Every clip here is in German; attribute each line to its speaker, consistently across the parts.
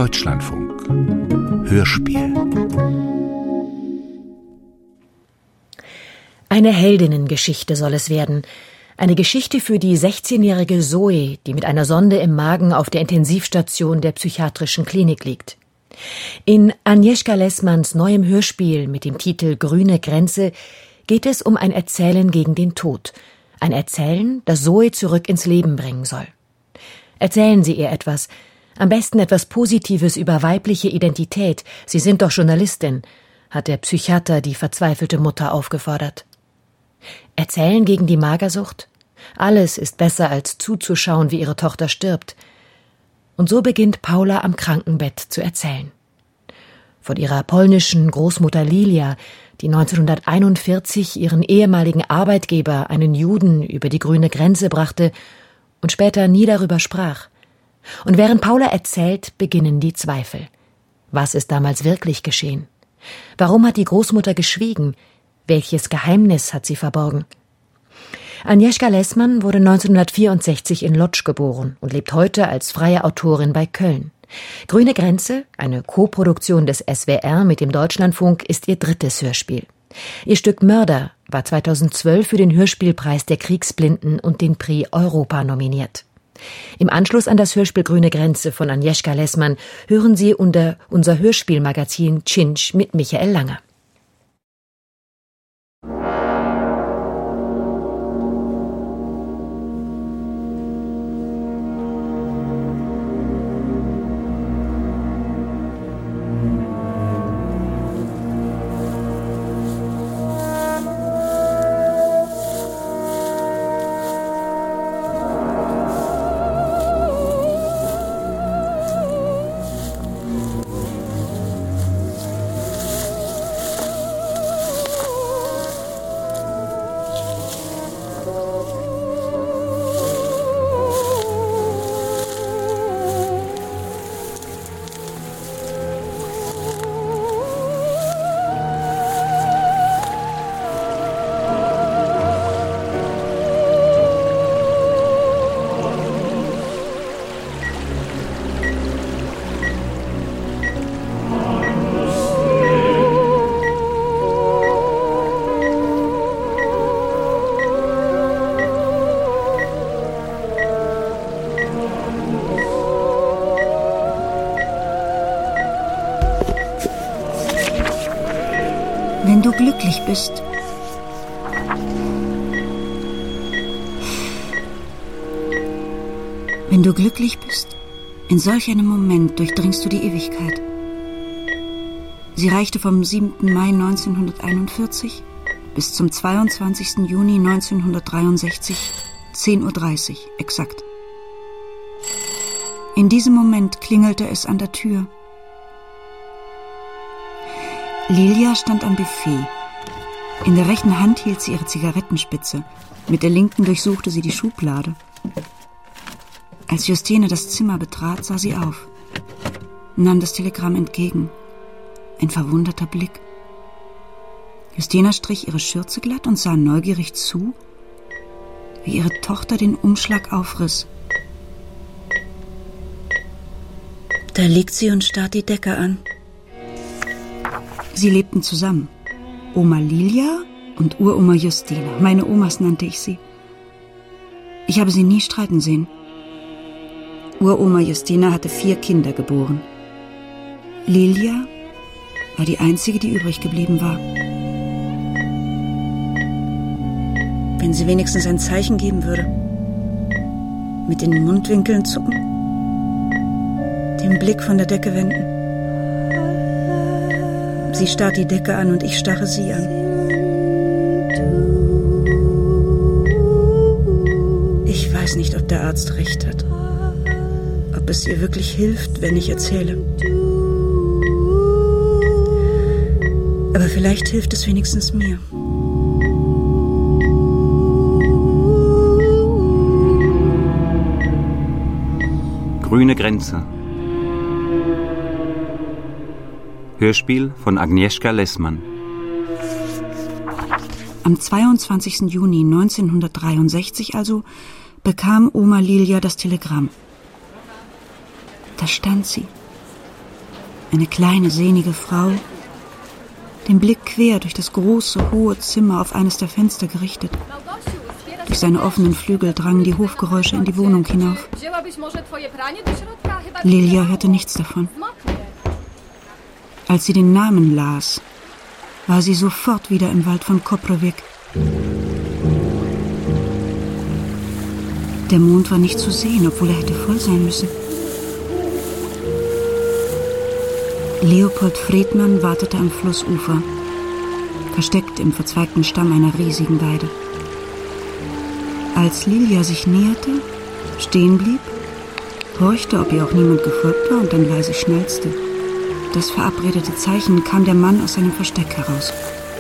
Speaker 1: Deutschlandfunk Hörspiel.
Speaker 2: Eine Heldinnengeschichte soll es werden. Eine Geschichte für die 16-jährige Zoe, die mit einer Sonde im Magen auf der Intensivstation der psychiatrischen Klinik liegt. In Agnieszka Lessmanns neuem Hörspiel mit dem Titel Grüne Grenze geht es um ein Erzählen gegen den Tod. Ein Erzählen, das Zoe zurück ins Leben bringen soll. Erzählen Sie ihr etwas. Am besten etwas Positives über weibliche Identität. Sie sind doch Journalistin, hat der Psychiater die verzweifelte Mutter aufgefordert. Erzählen gegen die Magersucht? Alles ist besser, als zuzuschauen, wie ihre Tochter stirbt. Und so beginnt Paula am Krankenbett zu erzählen. Von ihrer polnischen Großmutter Lilia, die 1941 ihren ehemaligen Arbeitgeber, einen Juden, über die grüne Grenze brachte und später nie darüber sprach. Und während Paula erzählt, beginnen die Zweifel. Was ist damals wirklich geschehen? Warum hat die Großmutter geschwiegen? Welches Geheimnis hat sie verborgen? Agnieszka Lessmann wurde 1964 in Łódź geboren und lebt heute als freie Autorin bei Köln. Grüne Grenze, eine Koproduktion des SWR mit dem Deutschlandfunk, ist ihr drittes Hörspiel. Ihr Stück Mörder war 2012 für den Hörspielpreis der Kriegsblinden und den Prix Europa nominiert. Im Anschluss an das Hörspiel Grüne Grenze von Agnieszka Lessmann hören Sie unser Hörspielmagazin Cinch mit Michael Langer.
Speaker 3: Wenn du glücklich bist. Wenn du glücklich bist, in solch einem Moment durchdringst du die Ewigkeit. Sie reichte vom 7. Mai 1941 bis zum 22. Juni 1963, 10:30 Uhr, exakt. In diesem Moment klingelte es an der Tür. Lilia stand am Buffet. In der rechten Hand hielt sie ihre Zigarettenspitze. Mit der linken durchsuchte sie die Schublade. Als Justine das Zimmer betrat, sah sie auf, nahm das Telegramm entgegen. Ein verwunderter Blick. Justina strich ihre Schürze glatt und sah neugierig zu, wie ihre Tochter den Umschlag aufriss. Da liegt sie und starrt die Decke an. Sie lebten zusammen. Oma Lilia und Uroma Justina. Meine Omas nannte ich sie. Ich habe sie nie streiten sehen. Uroma Justina hatte 4 Kinder geboren. Lilia war die einzige, die übrig geblieben war. Wenn sie wenigstens ein Zeichen geben würde. Mit den Mundwinkeln zucken. Den Blick von der Decke wenden. Sie starrt die Decke an und ich starre sie an. Ich weiß nicht, ob der Arzt recht hat. Ob es ihr wirklich hilft, wenn ich erzähle. Aber vielleicht hilft es wenigstens mir.
Speaker 4: Grüne Grenze. Hörspiel von Agnieszka Lessmann.
Speaker 3: Am 22. Juni 1963 also bekam Oma Lilia das Telegramm. Da stand sie, Eine kleine, sehnige Frau, den Blick quer durch das große, hohe Zimmer auf eines der Fenster gerichtet. Durch seine offenen Flügel drangen die Hofgeräusche in die Wohnung hinauf. Lilia hörte nichts davon. Als sie den Namen las, war sie sofort wieder im Wald von Koprivik. Der Mond war nicht zu sehen, obwohl er hätte voll sein müssen. Leopold Friedmann wartete am Flussufer, versteckt im verzweigten Stamm einer riesigen Weide. Als Lilia sich näherte, stehen blieb, horchte, ob ihr auch niemand gefolgt war und dann leise schnalzte. Das verabredete Zeichen kam der Mann aus seinem Versteck heraus.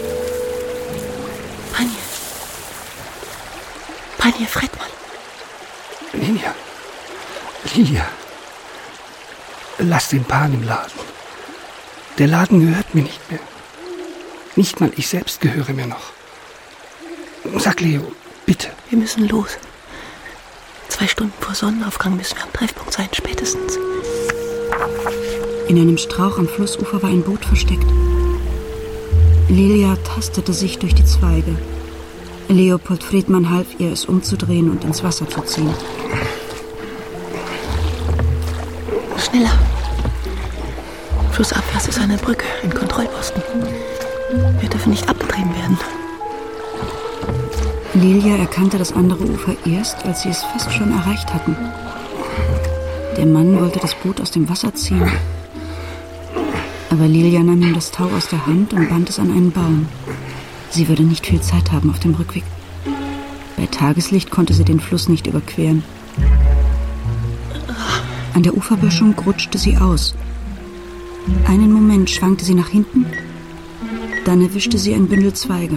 Speaker 5: Panie Friedmann.
Speaker 1: Lilia, lass den Pan im Laden. Der Laden gehört mir nicht mehr. Nicht mal ich selbst gehöre mir noch. Sag Leo, bitte.
Speaker 5: Wir müssen los. 2 Stunden vor Sonnenaufgang müssen wir am Treffpunkt sein, spätestens.
Speaker 3: In einem Strauch am Flussufer war ein Boot versteckt. Lilia tastete sich durch die Zweige. Leopold Friedmann half ihr, es umzudrehen und ins Wasser zu ziehen.
Speaker 5: Schneller. Flussabwärts ist eine Brücke, ein Kontrollposten. Wir dürfen nicht abgetrieben werden.
Speaker 3: Lilia erkannte das andere Ufer erst, als sie es fast schon erreicht hatten. Der Mann wollte das Boot aus dem Wasser ziehen. Aber Lilia nahm ihm das Tau aus der Hand und band es an einen Baum. Sie würde nicht viel Zeit haben auf dem Rückweg. Bei Tageslicht konnte sie den Fluss nicht überqueren. An der Uferböschung rutschte sie aus. Einen Moment schwankte sie nach hinten, dann erwischte sie ein Bündel Zweige.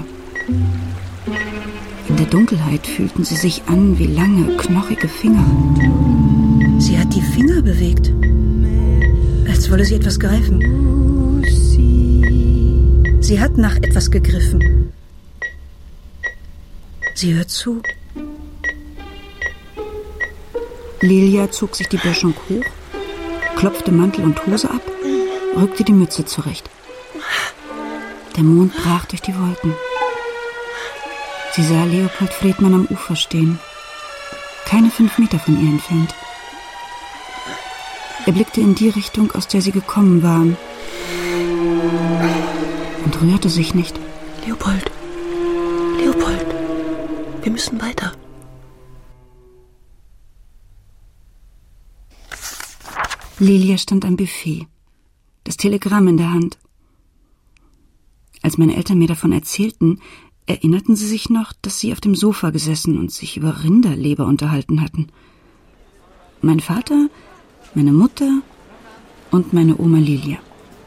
Speaker 3: In der Dunkelheit fühlten sie sich an wie lange, knochige Finger. Sie hat die Finger bewegt, als wolle sie etwas greifen. Sie hat nach etwas gegriffen. Sie hört zu. Lilia zog sich die Böschung hoch, klopfte Mantel und Hose ab, rückte die Mütze zurecht. Der Mond brach durch die Wolken. Sie sah Leopold Friedmann am Ufer stehen, keine 5 Meter von ihr entfernt. Er blickte in die Richtung, aus der sie gekommen waren, und rührte sich nicht.
Speaker 5: Leopold, wir müssen weiter.
Speaker 3: Lilia stand am Buffet, das Telegramm in der Hand. Als meine Eltern mir davon erzählten, erinnerten sie sich noch, dass sie auf dem Sofa gesessen und sich über Rinderleber unterhalten hatten. Mein Vater, meine Mutter und meine Oma Lilia.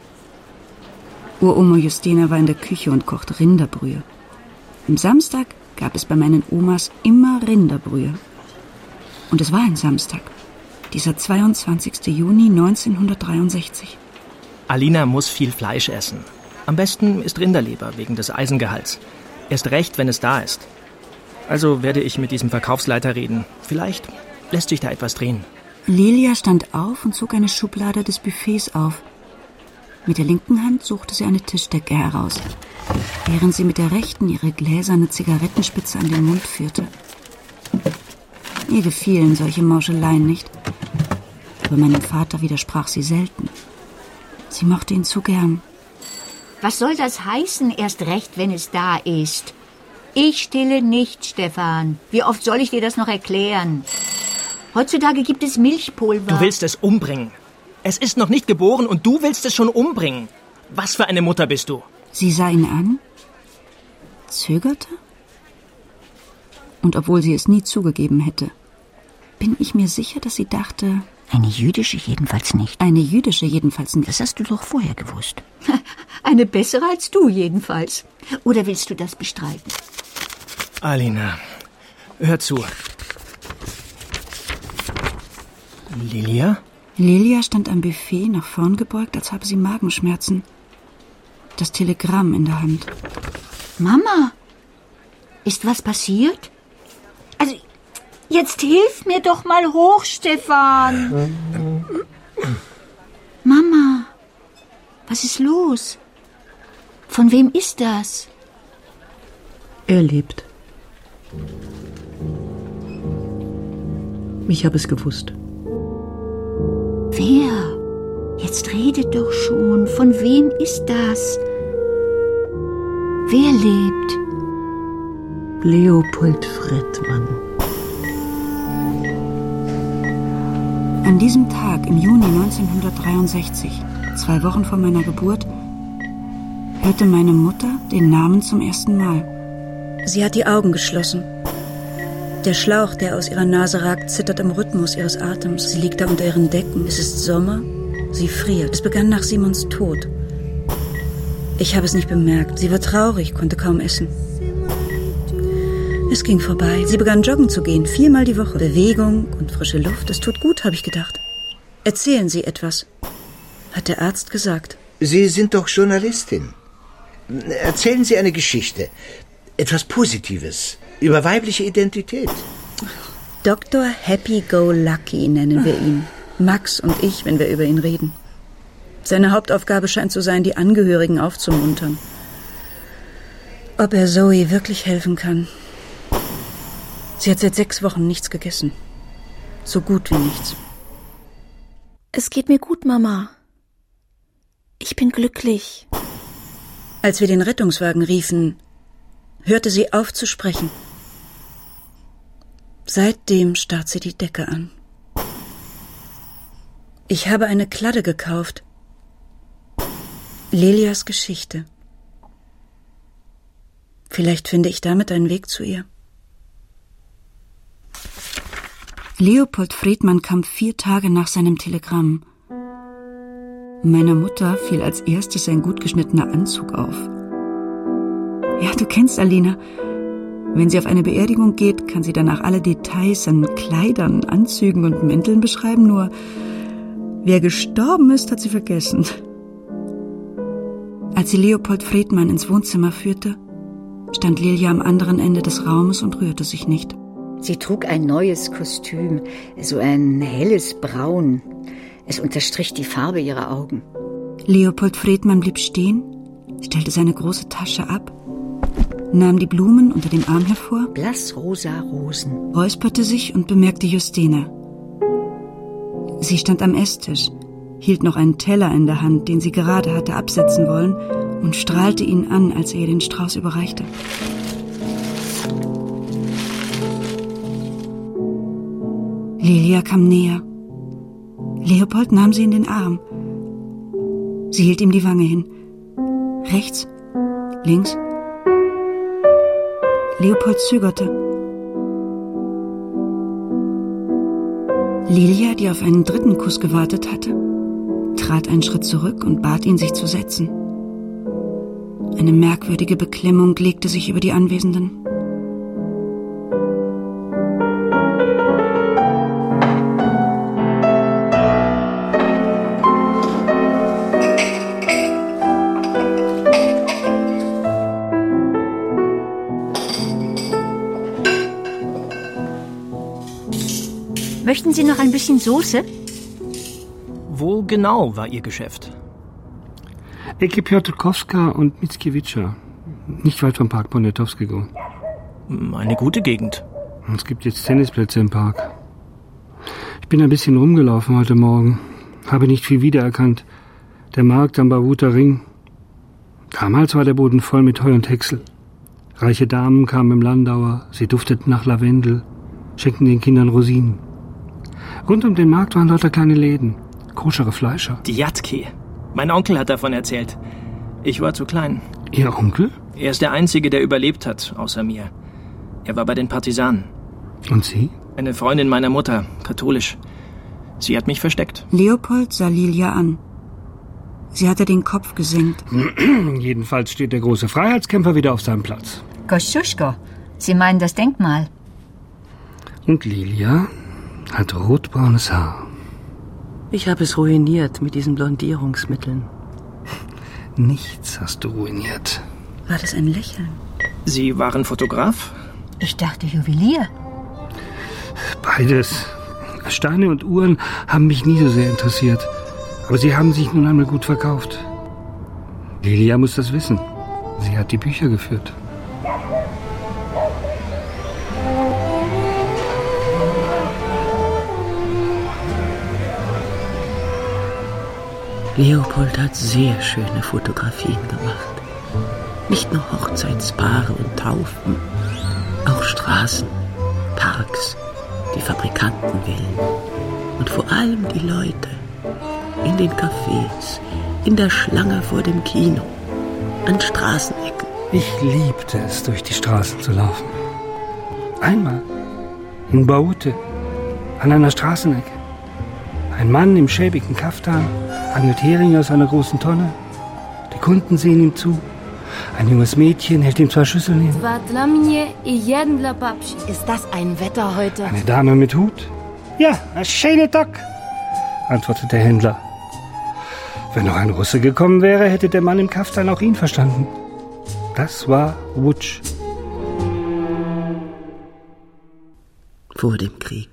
Speaker 3: Uroma Justina war in der Küche und kochte Rinderbrühe. Am Samstag gab es bei meinen Omas immer Rinderbrühe. Und es war ein Samstag, dieser 22. Juni 1963.
Speaker 6: Alina muss viel Fleisch essen. Am besten ist Rinderleber wegen des Eisengehalts. Erst recht, wenn es da ist. Also werde ich mit diesem Verkaufsleiter reden. Vielleicht lässt sich da etwas drehen.
Speaker 3: Lilia stand auf und zog eine Schublade des Buffets auf. Mit der linken Hand suchte sie eine Tischdecke heraus, während sie mit der rechten ihre gläserne Zigarettenspitze an den Mund führte. Ihr gefielen solche Mauscheleien nicht, aber meinem Vater widersprach sie selten. Sie mochte ihn zu gern.
Speaker 7: Was soll das heißen, erst recht, wenn es da ist? Ich stille nicht, Stefan. Wie oft soll ich dir das noch erklären? Heutzutage gibt es Milchpulver.
Speaker 6: Du willst es umbringen. Es ist noch nicht geboren und du willst es schon umbringen. Was für eine Mutter bist du?
Speaker 3: Sie sah ihn an, zögerte, und obwohl sie es nie zugegeben hätte, bin ich mir sicher, dass sie dachte...
Speaker 7: Eine jüdische jedenfalls nicht.
Speaker 3: Eine jüdische jedenfalls nicht.
Speaker 7: Das hast du doch vorher gewusst. Eine bessere als du jedenfalls. Oder willst du das bestreiten?
Speaker 6: Alina, hör zu. Lilia?
Speaker 3: Lilia stand am Buffet nach vorn gebeugt, als habe sie Magenschmerzen. Das Telegramm in der Hand.
Speaker 7: Mama, ist was passiert? Also, jetzt hilf mir doch mal hoch, Stefan. Mama, Was ist los? Von wem ist das?
Speaker 5: Er lebt. Ich habe es gewusst.
Speaker 7: Wer? Jetzt redet doch schon. Von wem ist das? Wer lebt?
Speaker 5: Leopold Fredmann.
Speaker 3: An diesem Tag im Juni 1963, 2 Wochen vor meiner Geburt, hörte meine Mutter den Namen zum ersten Mal. Sie hat die Augen geschlossen. Der Schlauch, der aus ihrer Nase ragt, zittert im Rhythmus ihres Atems. Sie liegt da unter ihren Decken. Es ist Sommer. Sie friert. Es begann nach Simons Tod. Ich habe es nicht bemerkt. Sie war traurig, konnte kaum essen. Es ging vorbei. Sie begann joggen zu gehen, 4-mal die Woche. Bewegung und frische Luft, es tut gut, habe ich gedacht. Erzählen Sie etwas, hat der Arzt gesagt.
Speaker 8: Sie sind doch Journalistin. Erzählen Sie eine Geschichte. Etwas Positives. Über weibliche Identität.
Speaker 3: Dr. Happy-Go-Lucky nennen wir ihn. Max und ich, wenn wir über ihn reden. Seine Hauptaufgabe scheint zu sein, die Angehörigen aufzumuntern. Ob er Zoe wirklich helfen kann? Sie hat seit 6 Wochen nichts gegessen. So gut wie nichts.
Speaker 5: Es geht mir gut, Mama. Ich bin glücklich.
Speaker 3: Als wir den Rettungswagen riefen, hörte sie auf zu sprechen. Seitdem starrt sie die Decke an. Ich habe eine Kladde gekauft. Lilias Geschichte. Vielleicht finde ich damit einen Weg zu ihr. Leopold Fredmann kam 4 Tage nach seinem Telegramm. Meiner Mutter fiel als erstes ein gut geschnittener Anzug auf. Ja, du kennst Alina. Wenn sie auf eine Beerdigung geht, kann sie danach alle Details an Kleidern, Anzügen und Mänteln beschreiben, nur wer gestorben ist, hat sie vergessen. Als sie Leopold Fredmann ins Wohnzimmer führte, stand Lilia am anderen Ende des Raumes und rührte sich nicht.
Speaker 7: Sie trug ein neues Kostüm, so ein helles Braun. Es unterstrich die Farbe ihrer Augen.
Speaker 3: Leopold Fredmann blieb stehen, stellte seine große Tasche ab, nahm die Blumen unter dem Arm hervor,
Speaker 7: blassrosa Rosen,
Speaker 3: räusperte sich und bemerkte Justina. Sie stand am Esstisch, hielt noch einen Teller in der Hand, den sie gerade hatte absetzen wollen, und strahlte ihn an, als er ihr den Strauß überreichte. Lilia kam näher. Leopold nahm sie in den Arm. Sie hielt ihm die Wange hin. Rechts, links. Leopold zögerte. Lilia, die auf einen 3. Kuss gewartet hatte, trat einen Schritt zurück und bat ihn, sich zu setzen. Eine merkwürdige Beklemmung legte sich über die Anwesenden.
Speaker 7: Möchten Sie noch ein bisschen Soße?
Speaker 6: Wo genau war Ihr Geschäft?
Speaker 1: Ecke Piotrkowska und Mickiewicza. Nicht weit vom Park Poniatowskiego.
Speaker 6: Eine gute Gegend.
Speaker 1: Es gibt jetzt Tennisplätze im Park. Ich bin ein bisschen rumgelaufen heute Morgen. Habe nicht viel wiedererkannt. Der Markt am Bavuter Ring. Damals war der Boden voll mit Heu und Häcksel. Reiche Damen kamen im Landauer. Sie dufteten nach Lavendel, schenkten den Kindern Rosinen. Rund um den Markt waren lauter kleine Läden. Koschere Fleischer.
Speaker 6: Die Jatki. Mein Onkel hat davon erzählt. Ich war zu klein.
Speaker 1: Ihr Onkel?
Speaker 6: Er ist der Einzige, der überlebt hat, außer mir. Er war bei den Partisanen.
Speaker 1: Und Sie?
Speaker 6: Eine Freundin meiner Mutter, katholisch. Sie hat mich versteckt.
Speaker 3: Leopold sah Lilia an. Sie hatte den Kopf gesenkt.
Speaker 1: Jedenfalls steht der große Freiheitskämpfer wieder auf seinem Platz.
Speaker 7: Kosciuszko. Sie meinen das Denkmal.
Speaker 1: Und Lilia hat rotbraunes Haar.
Speaker 5: Ich habe es ruiniert mit diesen Blondierungsmitteln.
Speaker 1: Nichts hast du ruiniert.
Speaker 3: War das ein Lächeln?
Speaker 6: Sie waren Fotograf?
Speaker 7: Ich dachte Juwelier.
Speaker 1: Beides. Steine und Uhren haben mich nie so sehr interessiert. Aber sie haben sich nun einmal gut verkauft. Lilia muss das wissen. Sie hat die Bücher geführt.
Speaker 5: Leopold hat sehr schöne Fotografien gemacht. Nicht nur Hochzeitspaare und Taufen, auch Straßen, Parks, die Fabrikantenvillen und vor allem die Leute in den Cafés, in der Schlange vor dem Kino, an Straßenecken.
Speaker 1: Ich liebte es, durch die Straßen zu laufen. Einmal in Baute, an einer Straßenecke. Ein Mann im schäbigen Kaftan angelt Heringe aus einer großen Tonne. Die Kunden sehen ihm zu. Ein junges Mädchen hält ihm 2 Schüsseln hin.
Speaker 2: Ist das ein Wetter heute?
Speaker 1: Eine Dame mit Hut? Ja, ein schöner Tag, antwortet der Händler. Wenn noch ein Russe gekommen wäre, hätte der Mann im Kaftan auch ihn verstanden. Das war Łódź.
Speaker 5: Vor dem Krieg.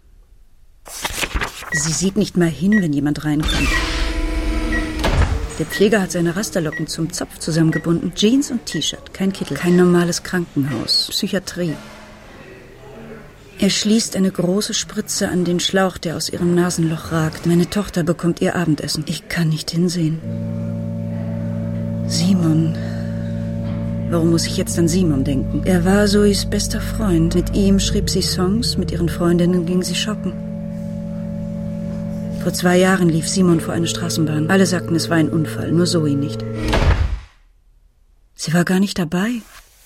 Speaker 3: Sie sieht nicht mal hin, wenn jemand reinkommt. Der Pfleger hat seine Rasterlocken zum Zopf zusammengebunden. Jeans und T-Shirt, kein Kittel, kein normales Krankenhaus, Psychiatrie. Er schließt eine große Spritze an den Schlauch, der aus ihrem Nasenloch ragt. Meine Tochter bekommt ihr Abendessen. Ich kann nicht hinsehen. Simon. Warum muss ich jetzt an Simon denken? Er war Zoes bester Freund. Mit ihm schrieb sie Songs, mit ihren Freundinnen ging sie shoppen. Vor 2 Jahren lief Simon vor eine Straßenbahn. Alle sagten, es war ein Unfall, nur Zoe nicht. Sie war gar nicht dabei.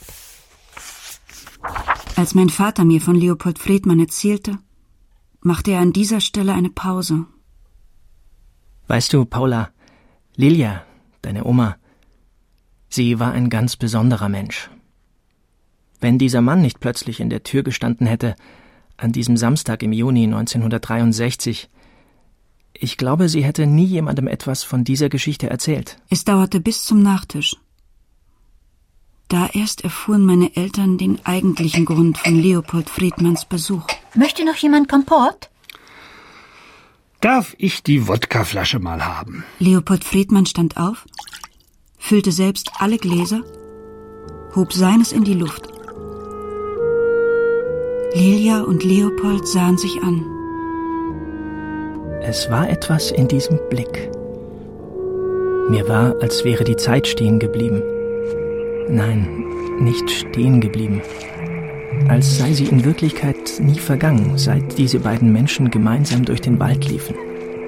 Speaker 3: Als mein Vater mir von Leopold Friedmann erzählte, machte er an dieser Stelle eine Pause.
Speaker 6: Weißt du, Paula, Lilia, deine Oma, sie war ein ganz besonderer Mensch. Wenn dieser Mann nicht plötzlich in der Tür gestanden hätte, an diesem Samstag im Juni 1963, ich glaube, sie hätte nie jemandem etwas von dieser Geschichte erzählt.
Speaker 3: Es dauerte bis zum Nachtisch. Da erst erfuhren meine Eltern den eigentlichen Grund von Leopold Friedmanns Besuch.
Speaker 7: Möchte noch jemand Kompott?
Speaker 1: Darf ich die Wodkaflasche mal haben?
Speaker 3: Leopold Friedmann stand auf, füllte selbst alle Gläser, hob seines in die Luft. Lilia und Leopold sahen sich an.
Speaker 6: Es war etwas in diesem Blick. Mir war, als wäre die Zeit stehen geblieben. Nein, nicht stehen geblieben. Als sei sie in Wirklichkeit nie vergangen, seit diese beiden Menschen gemeinsam durch den Wald liefen.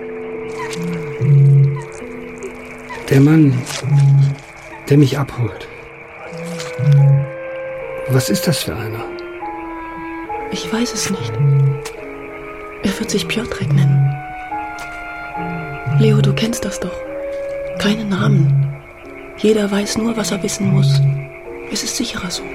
Speaker 1: Der Mann, der mich abholt. Was ist das für einer?
Speaker 5: Ich weiß es nicht. Er wird sich Piotrek nennen. Leo, du kennst das doch. Keine Namen. Jeder weiß nur, was er wissen muss. Es ist sicherer so.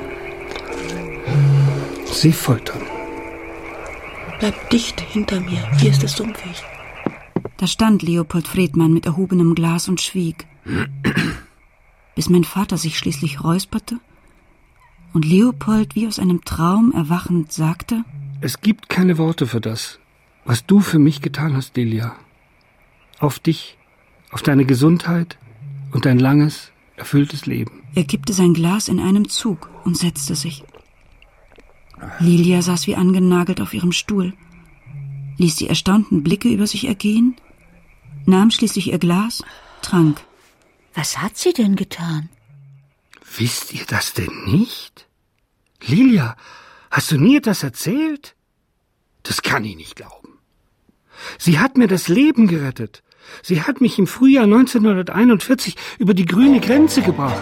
Speaker 1: Sie foltern.
Speaker 5: Bleib dicht hinter mir. Hier ist es sumpfig.
Speaker 3: Da stand Leopold Friedmann mit erhobenem Glas und schwieg. Bis mein Vater sich schließlich räusperte und Leopold wie aus einem Traum erwachend sagte:
Speaker 1: Es gibt keine Worte für das, was du für mich getan hast, Lilia. Auf dich, auf deine Gesundheit und dein langes, erfülltes Leben.
Speaker 3: Er kippte sein Glas in einem Zug und setzte sich. Lilia saß wie angenagelt auf ihrem Stuhl, ließ die erstaunten Blicke über sich ergehen, nahm schließlich ihr Glas, trank.
Speaker 7: Was hat sie denn getan?
Speaker 1: Wisst ihr das denn nicht? Lilia, hast du mir das erzählt? Das kann ich nicht glauben. Sie hat mir das Leben gerettet. Sie hat mich im Frühjahr 1941 über die grüne Grenze gebracht.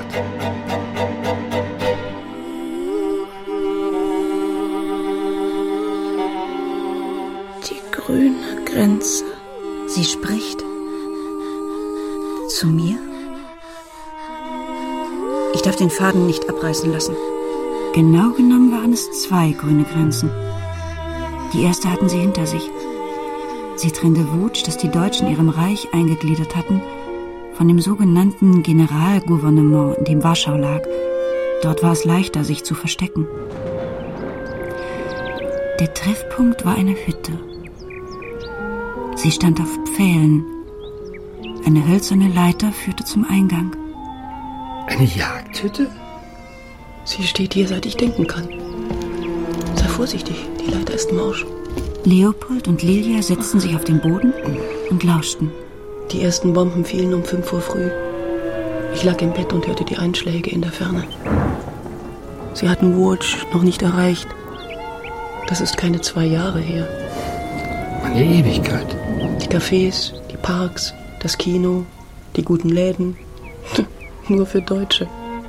Speaker 3: Die grüne Grenze. Sie spricht. Zu mir? Ich darf den Faden nicht abreißen lassen. Genau genommen waren es 2 grüne Grenzen. Die erste hatten sie hinter sich. Sie trennte Łódź, das die Deutschen ihrem Reich eingegliedert hatten, von dem sogenannten Generalgouvernement, in dem Warschau lag. Dort war es leichter, sich zu verstecken. Der Treffpunkt war eine Hütte. Sie stand auf Pfählen. Eine hölzerne Leiter führte zum Eingang.
Speaker 1: Eine Jagdhütte?
Speaker 5: Sie steht hier, seit ich denken kann. Sei vorsichtig, die Leiter ist morsch.
Speaker 3: Leopold und Lilia setzten sich auf den Boden und lauschten.
Speaker 5: Die ersten Bomben fielen um 5 Uhr früh. Ich lag im Bett und hörte die Einschläge in der Ferne. Sie hatten Łódź noch nicht erreicht. Das ist keine 2 Jahre her.
Speaker 1: Eine Ewigkeit.
Speaker 5: Die Cafés, die Parks, das Kino, die guten Läden. Nur für Deutsche.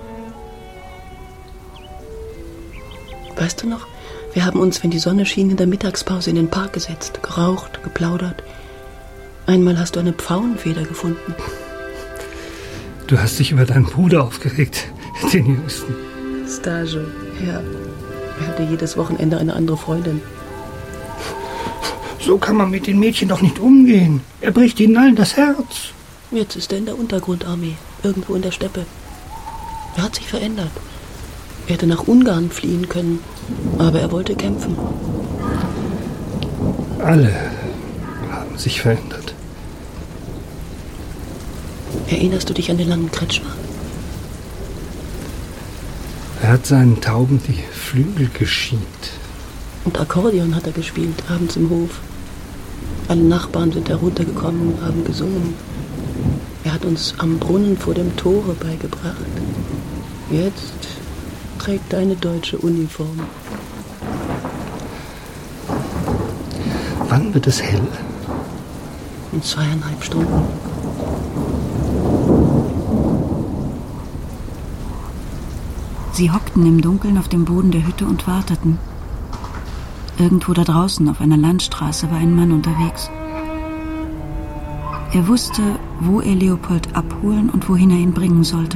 Speaker 5: Weißt du noch? Wir haben uns, wenn die Sonne schien, in der Mittagspause in den Park gesetzt, geraucht, geplaudert. Einmal hast du eine Pfauenfeder gefunden.
Speaker 1: Du hast dich über deinen Bruder aufgeregt, den Jüngsten.
Speaker 5: Stage, ja. Er hatte jedes Wochenende eine andere Freundin.
Speaker 1: So kann man mit den Mädchen doch nicht umgehen. Er bricht ihnen allen das Herz.
Speaker 5: Jetzt ist er in der Untergrundarmee, irgendwo in der Steppe. Er hat sich verändert. Er hätte nach Ungarn fliehen können, aber er wollte kämpfen.
Speaker 1: Alle haben sich verändert.
Speaker 5: Erinnerst du dich an den langen Kretschmer?
Speaker 1: Er hat seinen Tauben die Flügel geschient.
Speaker 5: Und Akkordeon hat er gespielt, abends im Hof. Alle Nachbarn sind heruntergekommen und haben gesungen. Er hat uns am Brunnen vor dem Tore beigebracht. Jetzt trägt er eine deutsche Uniform.
Speaker 1: Wann wird es hell?
Speaker 5: In 2,5 Stunden.
Speaker 3: Sie hockten im Dunkeln auf dem Boden der Hütte und warteten. Irgendwo da draußen auf einer Landstraße war ein Mann unterwegs. Er wusste, wo er Leopold abholen und wohin er ihn bringen sollte.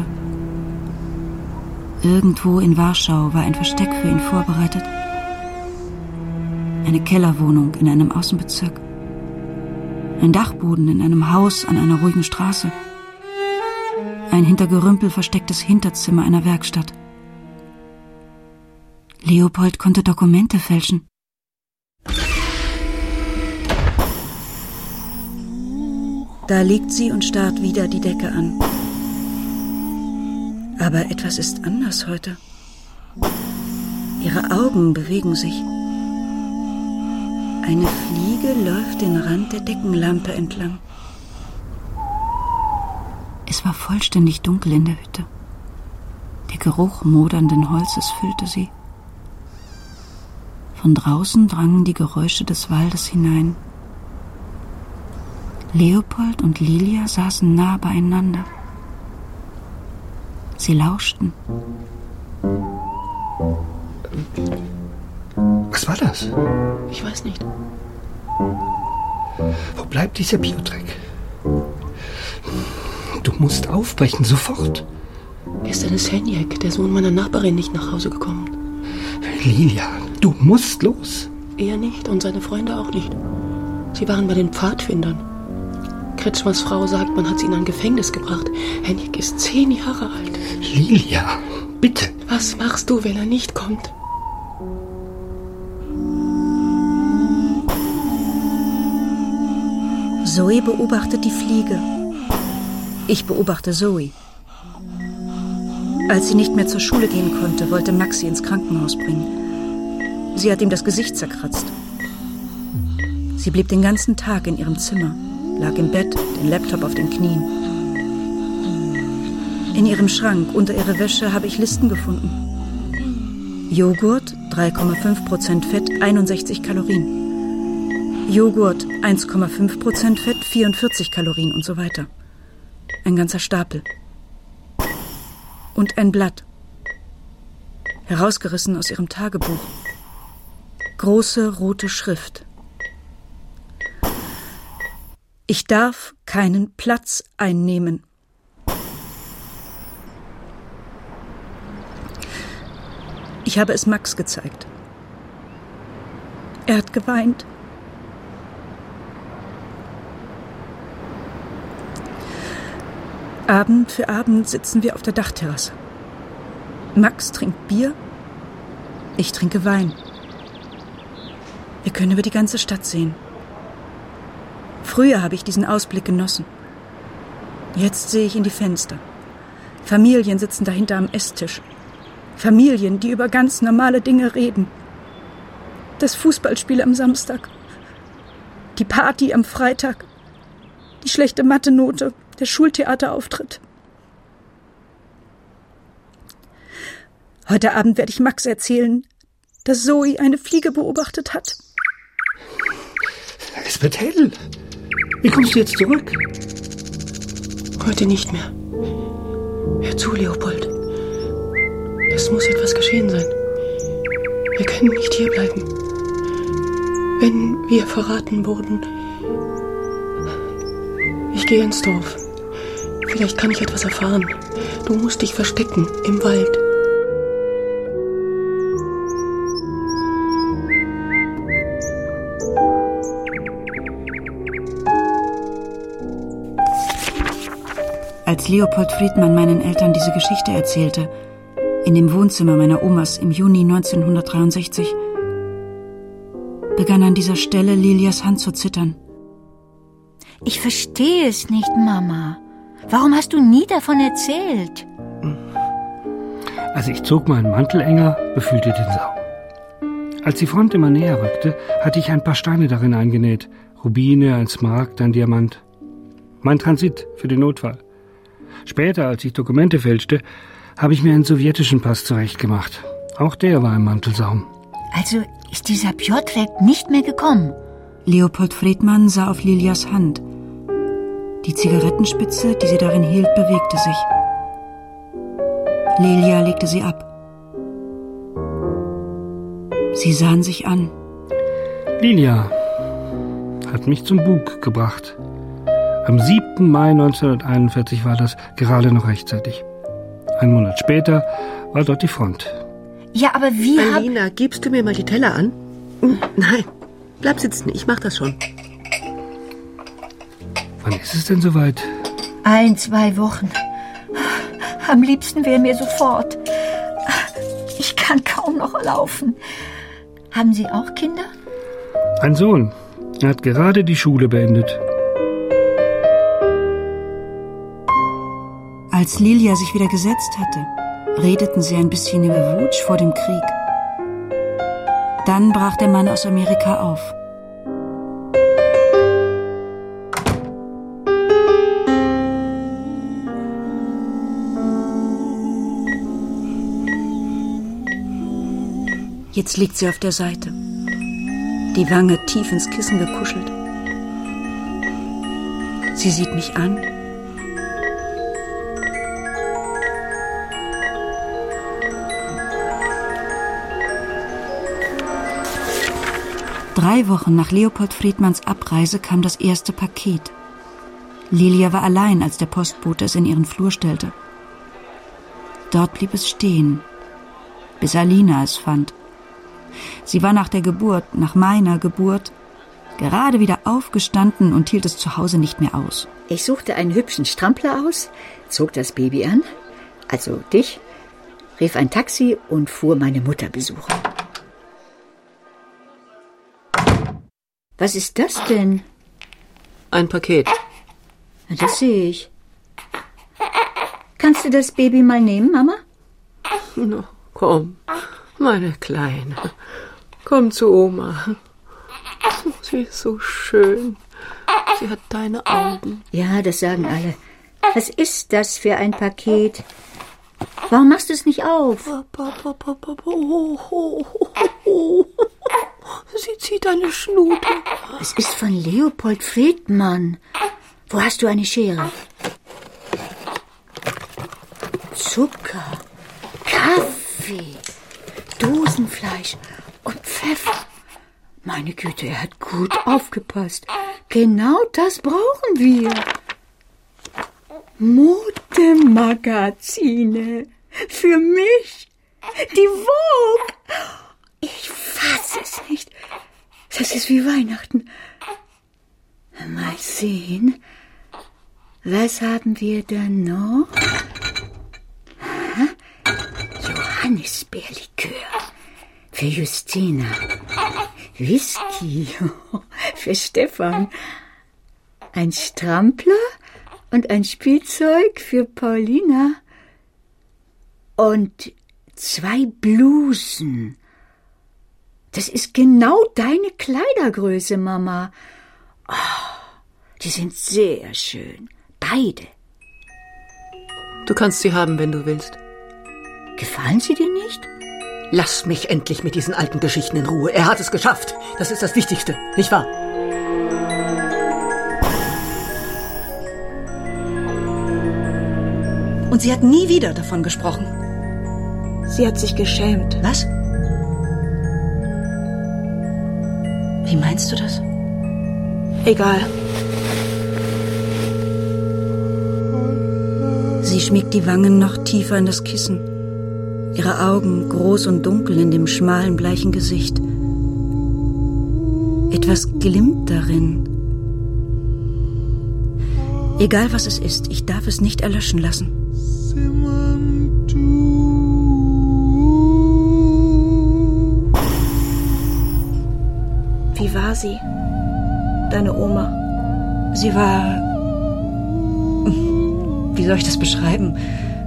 Speaker 3: Irgendwo in Warschau war ein Versteck für ihn vorbereitet. Eine Kellerwohnung in einem Außenbezirk. Ein Dachboden in einem Haus an einer ruhigen Straße. Ein hinter Gerümpel verstecktes Hinterzimmer einer Werkstatt. Leopold konnte Dokumente fälschen. Da liegt sie und starrt wieder die Decke an. Aber etwas ist anders heute. Ihre Augen bewegen sich. Eine Fliege läuft den Rand der Deckenlampe entlang. Es war vollständig dunkel in der Hütte. Der Geruch modernden Holzes füllte sie. Von draußen drangen die Geräusche des Waldes hinein. Leopold und Lilia saßen nah beieinander. Sie lauschten.
Speaker 1: Was war das?
Speaker 5: Ich weiß nicht.
Speaker 1: Wo bleibt dieser Piotrek? Du musst aufbrechen, sofort.
Speaker 5: Ist Dennis Henjek, der Sohn meiner Nachbarin, nicht nach Hause gekommen?
Speaker 1: Lilia, du musst los.
Speaker 5: Er nicht und seine Freunde auch nicht. Sie waren bei den Pfadfindern. Kretschmers Frau sagt, man hat sie in ein Gefängnis gebracht. Henjek ist 10 Jahre alt.
Speaker 1: Lilia, bitte.
Speaker 5: Was machst du, wenn er nicht kommt?
Speaker 3: Zoe beobachtet die Fliege. Ich beobachte Zoe. Als sie nicht mehr zur Schule gehen konnte, wollte Max sie ins Krankenhaus bringen. Sie hat ihm das Gesicht zerkratzt. Sie blieb den ganzen Tag in ihrem Zimmer, lag im Bett, den Laptop auf den Knien. In ihrem Schrank unter ihrer Wäsche habe ich Listen gefunden. Joghurt, 3,5% Fett, 61 Kalorien. Joghurt, 1,5% Fett, 44 Kalorien und so weiter. Ein ganzer Stapel. Und ein Blatt, herausgerissen aus ihrem Tagebuch. Große rote Schrift. Ich darf keinen Platz einnehmen. Ich habe es Max gezeigt. Er hat geweint. Abend für Abend sitzen wir auf der Dachterrasse. Max trinkt Bier, ich trinke Wein. Wir können über die ganze Stadt sehen. Früher habe ich diesen Ausblick genossen. Jetzt sehe ich in die Fenster.
Speaker 9: Familien sitzen dahinter am Esstisch. Familien, die über ganz normale Dinge reden. Das Fußballspiel am Samstag. Die Party am Freitag. Die schlechte Mathe-Note. Der Schultheaterauftritt. Heute Abend werde ich Max erzählen, dass Zoe eine Fliege beobachtet hat.
Speaker 1: Es wird hell. Wie kommst du jetzt zurück?
Speaker 5: Heute nicht mehr. Hör zu, Leopold. Es muss etwas geschehen sein. Wir können nicht hierbleiben. Wenn wir verraten wurden... Ich gehe ins Dorf. Vielleicht kann ich etwas erfahren. Du musst dich verstecken im Wald.
Speaker 3: Als Leopold Friedmann meinen Eltern diese Geschichte erzählte, in dem Wohnzimmer meiner Omas im Juni 1963, begann an dieser Stelle Lilias Hand zu zittern.
Speaker 7: Ich verstehe es nicht, Mama. Warum hast du nie davon erzählt?
Speaker 1: Also ich zog meinen Mantel enger, befühlte den Saum. Als die Front immer näher rückte, hatte ich ein paar Steine darin eingenäht. Rubine, ein Smaragd, ein Diamant. Mein Transit für den Notfall. Später, als ich Dokumente fälschte, habe ich mir einen sowjetischen Pass zurechtgemacht. Auch der war im Mantelsaum.
Speaker 7: Also ist dieser Piotrek nicht mehr gekommen?
Speaker 3: Leopold Friedmann sah auf Lilias Hand. Die Zigarettenspitze, die sie darin hielt, bewegte sich. Lilia legte sie ab. Sie sahen sich an.
Speaker 1: Lilia hat mich zum Bug gebracht. Am 7. Mai 1941 war das, gerade noch rechtzeitig. Einen Monat später war dort die Front.
Speaker 7: Ja, aber wie...
Speaker 5: Alina, gibst du mir mal die Teller an? Nein, bleib sitzen, ich mach das schon.
Speaker 1: Wann ist es denn soweit?
Speaker 7: 1-2 Wochen. Am liebsten wäre mir sofort. Ich kann kaum noch laufen. Haben Sie auch Kinder?
Speaker 1: Ein Sohn. Er hat gerade die Schule beendet.
Speaker 3: Als Lilia sich wieder gesetzt hatte, redeten sie ein bisschen über Wutsch vor dem Krieg. Dann brach der Mann aus Amerika auf. Jetzt liegt sie auf der Seite, die Wange tief ins Kissen gekuschelt. Sie sieht mich an. Drei Wochen nach Leopold Friedmanns Abreise kam das erste Paket. Lilia war allein, als der Postbote es in ihren Flur stellte. Dort blieb es stehen, bis Alina es fand. Sie war nach der Geburt, nach meiner Geburt, gerade wieder aufgestanden und hielt es zu Hause nicht mehr aus.
Speaker 7: Ich suchte einen hübschen Strampler aus, zog das Baby an, also dich, rief ein Taxi und fuhr meine Mutter besuchen. Was ist das denn?
Speaker 5: Ein Paket.
Speaker 7: Das sehe ich. Kannst du das Baby mal nehmen, Mama?
Speaker 5: No, komm, meine Kleine. Komm zu Oma. Sie ist so schön. Sie hat deine Augen.
Speaker 7: Ja, das sagen alle. Was ist das für ein Paket? Warum machst du es nicht auf?
Speaker 5: Sie zieht eine Schnute.
Speaker 7: Es ist von Leopold Friedmann. Wo hast du eine Schere? Zucker, Kaffee, Dosenfleisch und Pfeffer. Meine Güte, er hat gut aufgepasst. Genau das brauchen wir. Modemagazine. Für mich. Die Vogue. Ich fasse es nicht. Das ist wie Weihnachten. Mal sehen. Was haben wir denn noch? Johannisbeerlikör. Für Justina. Whisky. Für Stefan. Ein Strampler und ein Spielzeug für Paulina. Und 2 Blusen. Das ist genau deine Kleidergröße, Mama. Oh, die sind sehr schön. Beide.
Speaker 5: Du kannst sie haben, wenn du willst.
Speaker 7: Gefallen sie dir nicht?
Speaker 5: Lass mich endlich mit diesen alten Geschichten in Ruhe. Er hat es geschafft. Das ist das Wichtigste, nicht wahr?
Speaker 3: Und sie hat nie wieder davon gesprochen.
Speaker 9: Sie hat sich geschämt.
Speaker 3: Was? Wie meinst du das?
Speaker 9: Egal.
Speaker 3: Sie schmiegt die Wangen noch tiefer in das Kissen. Ihre Augen groß und dunkel in dem schmalen, bleichen Gesicht. Etwas glimmt darin. Egal was es ist, ich darf es nicht erlöschen lassen.
Speaker 9: Wie war sie? Deine Oma?
Speaker 3: Sie war... Wie soll ich das beschreiben?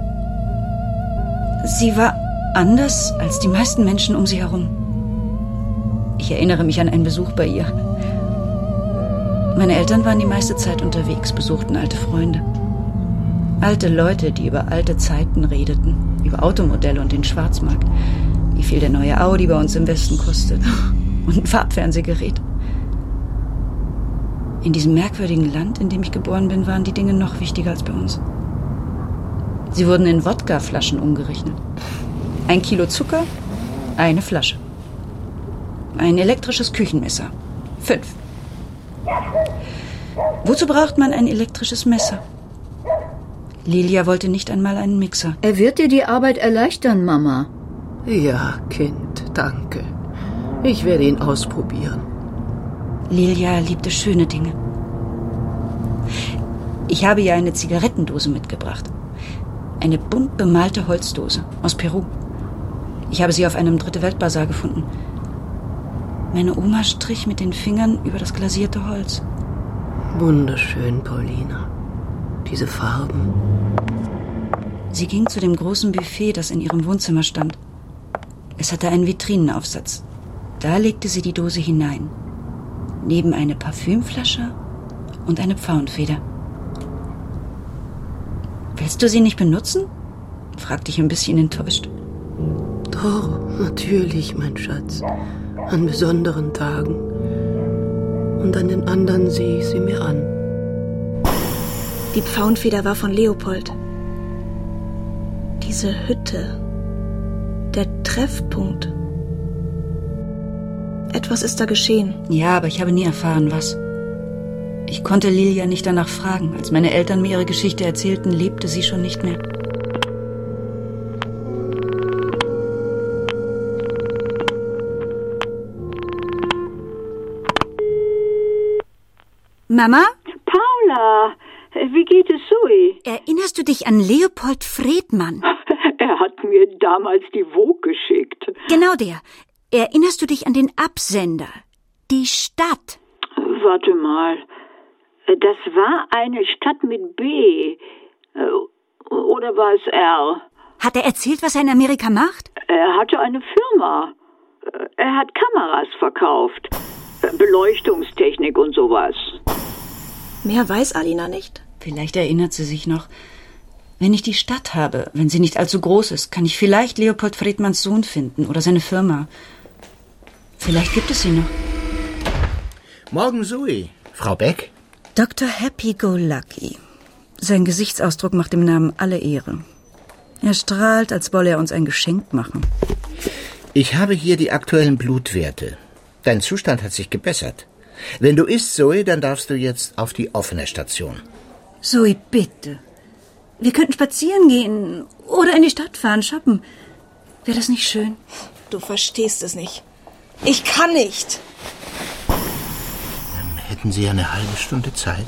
Speaker 3: Sie war anders als die meisten Menschen um sie herum. Ich erinnere mich an einen Besuch bei ihr. Meine Eltern waren die meiste Zeit unterwegs, besuchten alte Freunde. Alte Leute, die über alte Zeiten redeten, über Automodelle und den Schwarzmarkt, wie viel der neue Audi bei uns im Westen kostet und ein Farbfernsehgerät. In diesem merkwürdigen Land, in dem ich geboren bin, waren die Dinge noch wichtiger als bei uns. Sie wurden in Wodkaflaschen umgerechnet. 1 Kilo Zucker, eine Flasche. Ein elektrisches Küchenmesser, 5. Wozu braucht man ein elektrisches Messer? Lilia wollte nicht einmal einen Mixer.
Speaker 7: Er wird dir die Arbeit erleichtern, Mama.
Speaker 5: Ja, Kind, danke. Ich werde ihn ausprobieren.
Speaker 3: Lilia liebte schöne Dinge. Ich habe ihr eine Zigarettendose mitgebracht. Eine bunt bemalte Holzdose aus Peru. Ich habe sie auf einem Dritte-Welt-Basar gefunden. Meine Oma strich mit den Fingern über das glasierte Holz.
Speaker 5: Wunderschön, Paulina. Diese Farben.
Speaker 3: Sie ging zu dem großen Buffet, das in ihrem Wohnzimmer stand. Es hatte einen Vitrinenaufsatz. Da legte sie die Dose hinein. Neben eine Parfümflasche und eine Pfauenfeder. Willst du sie nicht benutzen? Fragte ich ein bisschen enttäuscht.
Speaker 5: Doch, natürlich, mein Schatz. An besonderen Tagen. Und an den anderen sehe ich sie mir an.
Speaker 9: Die Pfauenfeder war von Leopold. Diese Hütte. Der Treffpunkt. Etwas ist da geschehen.
Speaker 3: Ja, aber ich habe nie erfahren, was. Ich konnte Lilia nicht danach fragen. Als meine Eltern mir ihre Geschichte erzählten, lebte sie schon nicht mehr. Mama?
Speaker 10: Paula, wie geht es Zoe?
Speaker 3: Erinnerst du dich an Leopold Fredmann?
Speaker 10: Er hat mir damals die Vogue geschickt.
Speaker 3: Genau der. Erinnerst du dich an den Absender? Die Stadt.
Speaker 10: Warte mal. Das war eine Stadt mit B. Oder war es R?
Speaker 3: Hat er erzählt, was er in Amerika macht?
Speaker 10: Er hatte eine Firma. Er hat Kameras verkauft. Beleuchtungstechnik und sowas.
Speaker 9: Mehr weiß Alina nicht.
Speaker 3: Vielleicht erinnert sie sich noch. Wenn ich die Stadt habe, wenn sie nicht allzu groß ist, kann ich vielleicht Leopold Fredmanns Sohn finden oder seine Firma. Vielleicht gibt es sie noch.
Speaker 8: Morgen, Zoe. Frau Beck?
Speaker 3: Dr. Happy-Go-Lucky. Sein Gesichtsausdruck macht dem Namen alle Ehre. Er strahlt, als wolle er uns ein Geschenk machen.
Speaker 8: Ich habe hier die aktuellen Blutwerte. Dein Zustand hat sich gebessert. Wenn du isst, Zoe, dann darfst du jetzt auf die offene Station.
Speaker 3: Zoe, bitte. Wir könnten spazieren gehen oder in die Stadt fahren, shoppen. Wäre das nicht schön?
Speaker 9: Du verstehst es nicht. Ich kann nicht.
Speaker 8: Dann hätten Sie eine halbe Stunde Zeit.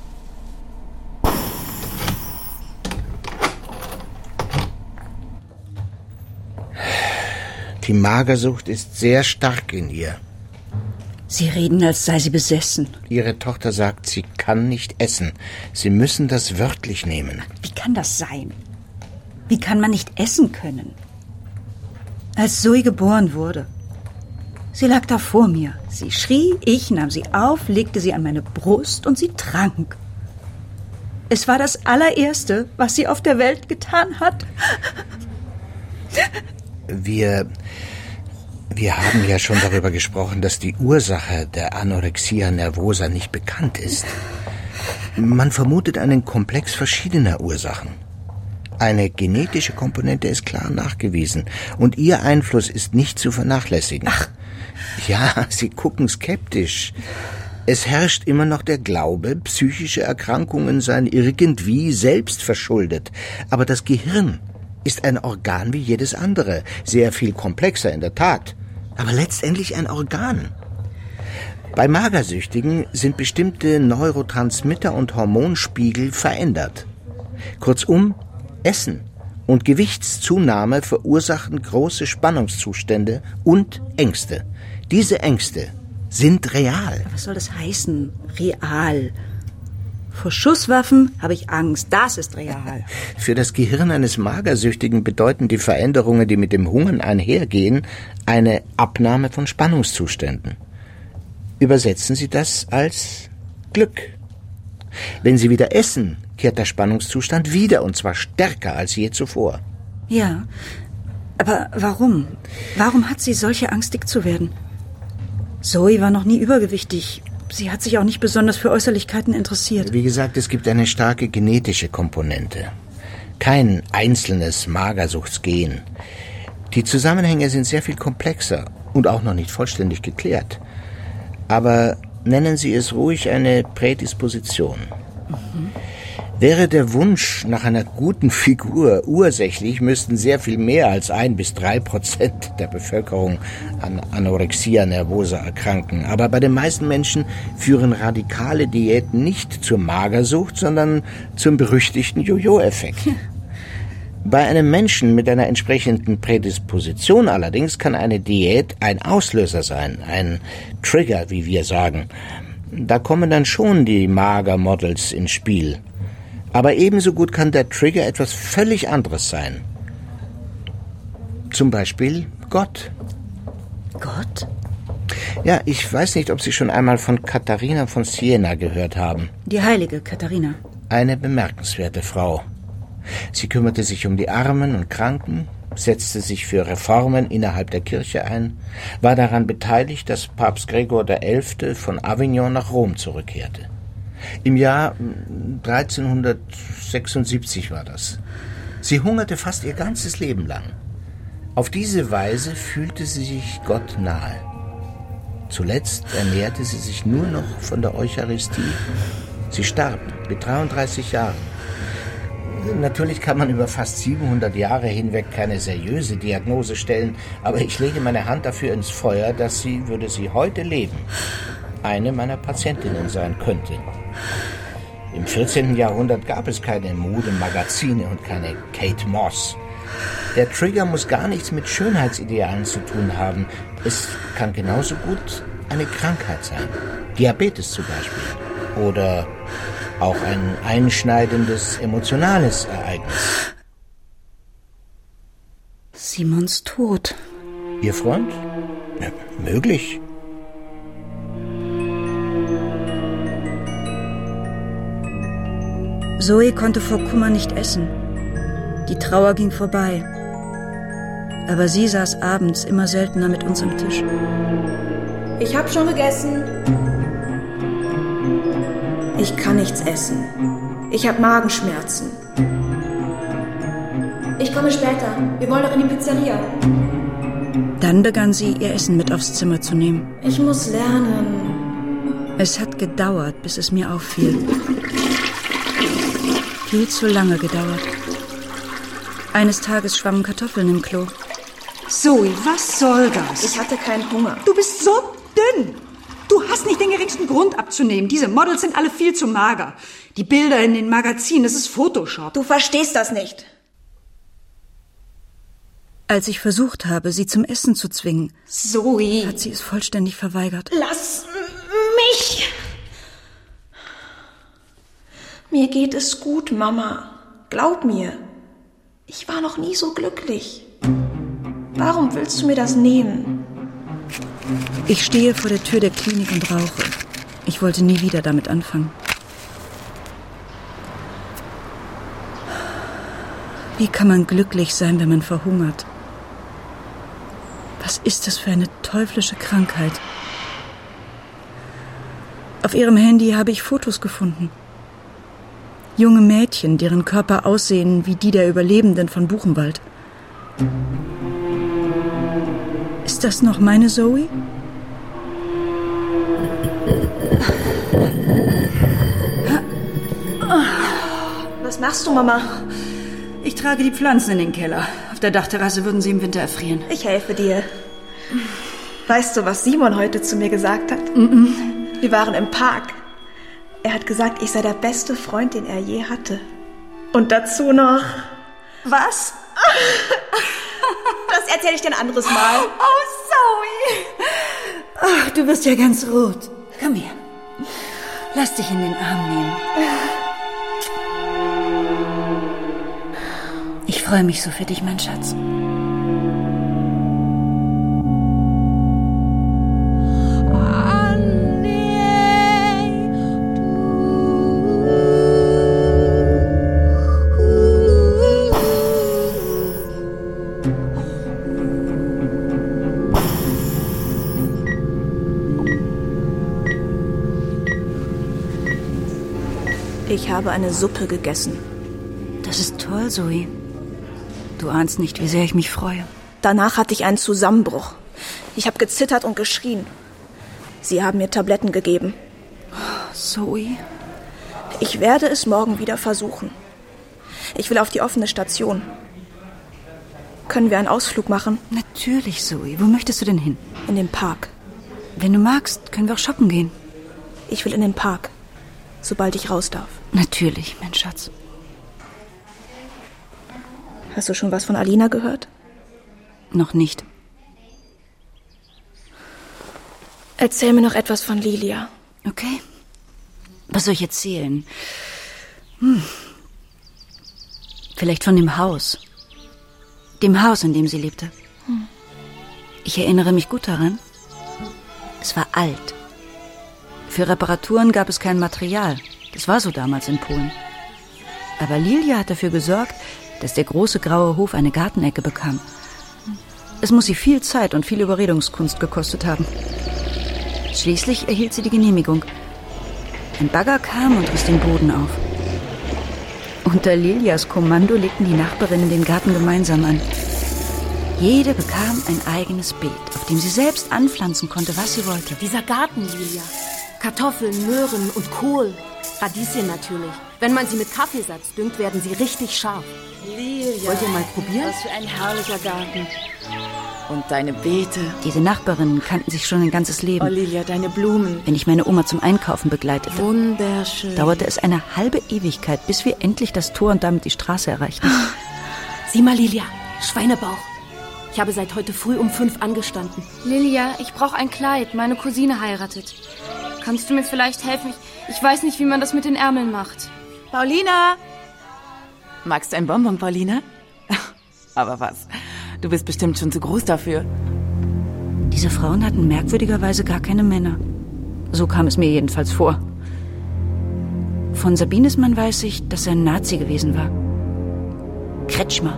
Speaker 8: Die Magersucht ist sehr stark in ihr.
Speaker 3: Sie reden, als sei sie besessen.
Speaker 8: Ihre Tochter sagt, sie kann nicht essen. Sie müssen das wörtlich nehmen.
Speaker 3: Wie kann das sein? Wie kann man nicht essen können? Als Zoe geboren wurde, sie lag da vor mir. Sie schrie, ich nahm sie auf, legte sie an meine Brust und sie trank. Es war das allererste, was sie auf der Welt getan hat.
Speaker 8: Wir haben ja schon darüber gesprochen, dass die Ursache der Anorexia nervosa nicht bekannt ist. Man vermutet einen Komplex verschiedener Ursachen. Eine genetische Komponente ist klar nachgewiesen und ihr Einfluss ist nicht zu vernachlässigen.
Speaker 3: Ach.
Speaker 8: Ja, Sie gucken skeptisch. Es herrscht immer noch der Glaube, psychische Erkrankungen seien irgendwie selbst verschuldet. Aber das Gehirn ist ein Organ wie jedes andere. Sehr viel komplexer in der Tat. Aber letztendlich ein Organ. Bei Magersüchtigen sind bestimmte Neurotransmitter und Hormonspiegel verändert. Kurzum, Essen und Gewichtszunahme verursachen große Spannungszustände und Ängste. Diese Ängste sind real.
Speaker 3: Was soll das heißen? Real. Vor Schusswaffen habe ich Angst. Das ist real.
Speaker 8: Für das Gehirn eines Magersüchtigen bedeuten die Veränderungen, die mit dem Hungern einhergehen, eine Abnahme von Spannungszuständen. Übersetzen Sie das als Glück. Wenn Sie wieder essen, kehrt der Spannungszustand wieder, und zwar stärker als je zuvor.
Speaker 3: Ja, aber warum? Warum hat sie solche Angst, dick zu werden? Zoe war noch nie übergewichtig. Sie hat sich auch nicht besonders für Äußerlichkeiten interessiert.
Speaker 8: Wie gesagt, es gibt eine starke genetische Komponente. Kein einzelnes Magersuchtsgen. Die Zusammenhänge sind sehr viel komplexer und auch noch nicht vollständig geklärt. Aber nennen Sie es ruhig eine Prädisposition. Wäre der Wunsch nach einer guten Figur ursächlich, müssten sehr viel mehr als 1-3% der Bevölkerung an Anorexia nervosa erkranken. Aber bei den meisten Menschen führen radikale Diäten nicht zur Magersucht, sondern zum berüchtigten Jojo-Effekt. Bei einem Menschen mit einer entsprechenden Prädisposition allerdings kann eine Diät ein Auslöser sein, ein Trigger, wie wir sagen. Da kommen dann schon die Magermodels ins Spiel. Aber ebenso gut kann der Trigger etwas völlig anderes sein. Zum Beispiel Gott.
Speaker 3: Gott?
Speaker 8: Ja, ich weiß nicht, ob Sie schon einmal von Katharina von Siena gehört haben.
Speaker 3: Die heilige Katharina.
Speaker 8: Eine bemerkenswerte Frau. Sie kümmerte sich um die Armen und Kranken, setzte sich für Reformen innerhalb der Kirche ein, war daran beteiligt, dass Papst Gregor XI. Von Avignon nach Rom zurückkehrte. Im Jahr 1376 war das. Sie hungerte fast ihr ganzes Leben lang. Auf diese Weise fühlte sie sich Gott nahe. Zuletzt ernährte sie sich nur noch von der Eucharistie. Sie starb mit 33 Jahren. Natürlich kann man über fast 700 Jahre hinweg keine seriöse Diagnose stellen, aber ich lege meine Hand dafür ins Feuer, dass sie, würde sie heute leben, eine meiner Patientinnen sein könnte. Im 14. Jahrhundert gab es keine Modemagazine und keine Kate Moss. Der Trigger muss gar nichts mit Schönheitsidealen zu tun haben. Es kann genauso gut eine Krankheit sein. Diabetes zum Beispiel. Oder auch ein einschneidendes emotionales Ereignis.
Speaker 3: Simons Tod.
Speaker 8: Ihr Freund? Ja, möglich.
Speaker 3: Zoe konnte vor Kummer nicht essen. Die Trauer ging vorbei. Aber sie saß abends immer seltener mit uns am Tisch.
Speaker 11: Ich habe schon gegessen. Ich kann nichts essen. Ich habe Magenschmerzen. Ich komme später. Wir wollen noch in die Pizzeria.
Speaker 3: Dann begann sie, ihr Essen mit aufs Zimmer zu nehmen.
Speaker 11: Ich muss lernen.
Speaker 3: Es hat gedauert, bis es mir auffiel. Viel zu lange gedauert. Eines Tages schwammen Kartoffeln im Klo.
Speaker 9: Zoe, was soll das?
Speaker 11: Ich hatte keinen Hunger.
Speaker 9: Du bist so dünn. Du hast nicht den geringsten Grund abzunehmen. Diese Models sind alle viel zu mager. Die Bilder in den Magazinen, das ist Photoshop.
Speaker 11: Du verstehst das nicht.
Speaker 3: Als ich versucht habe, sie zum Essen zu zwingen,
Speaker 9: Zoe,
Speaker 3: hat sie es vollständig verweigert.
Speaker 11: Lass mich! Mir geht es gut, Mama. Glaub mir. Ich war noch nie so glücklich. Warum willst du mir das nehmen?
Speaker 3: Ich stehe vor der Tür der Klinik und rauche. Ich wollte nie wieder damit anfangen. Wie kann man glücklich sein, wenn man verhungert? Was ist das für eine teuflische Krankheit? Auf ihrem Handy habe ich Fotos gefunden. Junge Mädchen, deren Körper aussehen wie die der Überlebenden von Buchenwald. Ist das noch meine Zoe?
Speaker 11: Was machst du, Mama?
Speaker 3: Ich trage die Pflanzen in den Keller. Auf der Dachterrasse würden sie im Winter erfrieren.
Speaker 11: Ich helfe dir. Weißt du, was Simon heute zu mir gesagt hat? Wir waren im Park. Er hat gesagt, ich sei der beste Freund, den er je hatte. Und dazu noch... Was? Das erzähle ich dir ein anderes Mal.
Speaker 3: Oh, Zoe! Ach, du wirst ja ganz rot. Komm her. Lass dich in den Arm nehmen. Ich freue mich so für dich, mein Schatz.
Speaker 11: Ich habe eine Suppe gegessen.
Speaker 3: Das ist toll, Zoe. Du ahnst nicht, wie sehr ich mich freue.
Speaker 11: Danach hatte ich einen Zusammenbruch. Ich habe gezittert und geschrien. Sie haben mir Tabletten gegeben.
Speaker 3: Zoe?
Speaker 11: Ich werde es morgen wieder versuchen. Ich will auf die offene Station. Können wir einen Ausflug machen?
Speaker 3: Natürlich, Zoe. Wo möchtest du denn hin?
Speaker 11: In den Park.
Speaker 3: Wenn du magst, können wir auch shoppen gehen.
Speaker 11: Ich will in den Park, sobald ich raus darf.
Speaker 3: Natürlich, mein Schatz.
Speaker 11: Hast du schon was von Alina gehört?
Speaker 3: Noch nicht.
Speaker 11: Erzähl mir noch etwas von Lilia.
Speaker 3: Okay. Was soll ich erzählen? Vielleicht von dem Haus. Dem Haus, in dem sie lebte. Ich erinnere mich gut daran. Es war alt. Für Reparaturen gab es kein Material. Das war so damals in Polen. Aber Lilia hat dafür gesorgt, dass der große graue Hof eine Gartenecke bekam. Es muss sie viel Zeit und viel Überredungskunst gekostet haben. Schließlich erhielt sie die Genehmigung. Ein Bagger kam und riss den Boden auf. Unter Lilias Kommando legten die Nachbarinnen den Garten gemeinsam an. Jede bekam ein eigenes Beet, auf dem sie selbst anpflanzen konnte, was sie wollte.
Speaker 12: Dieser Garten, Lilia. Kartoffeln, Möhren und Kohl. Radieschen natürlich. Wenn man sie mit Kaffeesatz düngt, werden sie richtig scharf.
Speaker 13: Lilia,
Speaker 12: wollt ihr mal probieren?
Speaker 13: Was für ein herrlicher Garten. Und deine Beete.
Speaker 3: Diese Nachbarinnen kannten sich schon ein ganzes Leben.
Speaker 13: Oh, Lilia, deine Blumen.
Speaker 3: Wenn ich meine Oma zum Einkaufen begleitete,
Speaker 13: wunderschön,
Speaker 3: dauerte es eine halbe Ewigkeit, bis wir endlich das Tor und damit die Straße erreichten.
Speaker 12: Sieh mal, Lilia, Schweinebauch. Ich habe seit heute früh um 5 angestanden.
Speaker 14: Lilia, ich brauche ein Kleid. Meine Cousine heiratet. Kannst du mir vielleicht helfen? Ich weiß nicht, wie man das mit den Ärmeln macht.
Speaker 13: Paulina! Magst du ein Bonbon, Paulina? Aber was? Du bist bestimmt schon zu groß dafür.
Speaker 3: Diese Frauen hatten merkwürdigerweise gar keine Männer. So kam es mir jedenfalls vor. Von Sabines Mann weiß ich, dass er ein Nazi gewesen war. Kretschmer.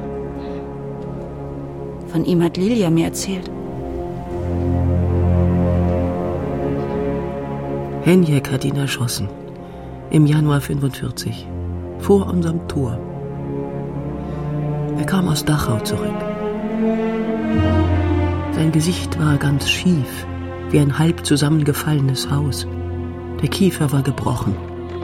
Speaker 3: Von ihm hat Lilia mir erzählt.
Speaker 5: Henjek hat ihn erschossen. Im Januar 45. Vor unserem Tor. Er kam aus Dachau zurück. Sein Gesicht war ganz schief, wie ein halb zusammengefallenes Haus. Der Kiefer war gebrochen.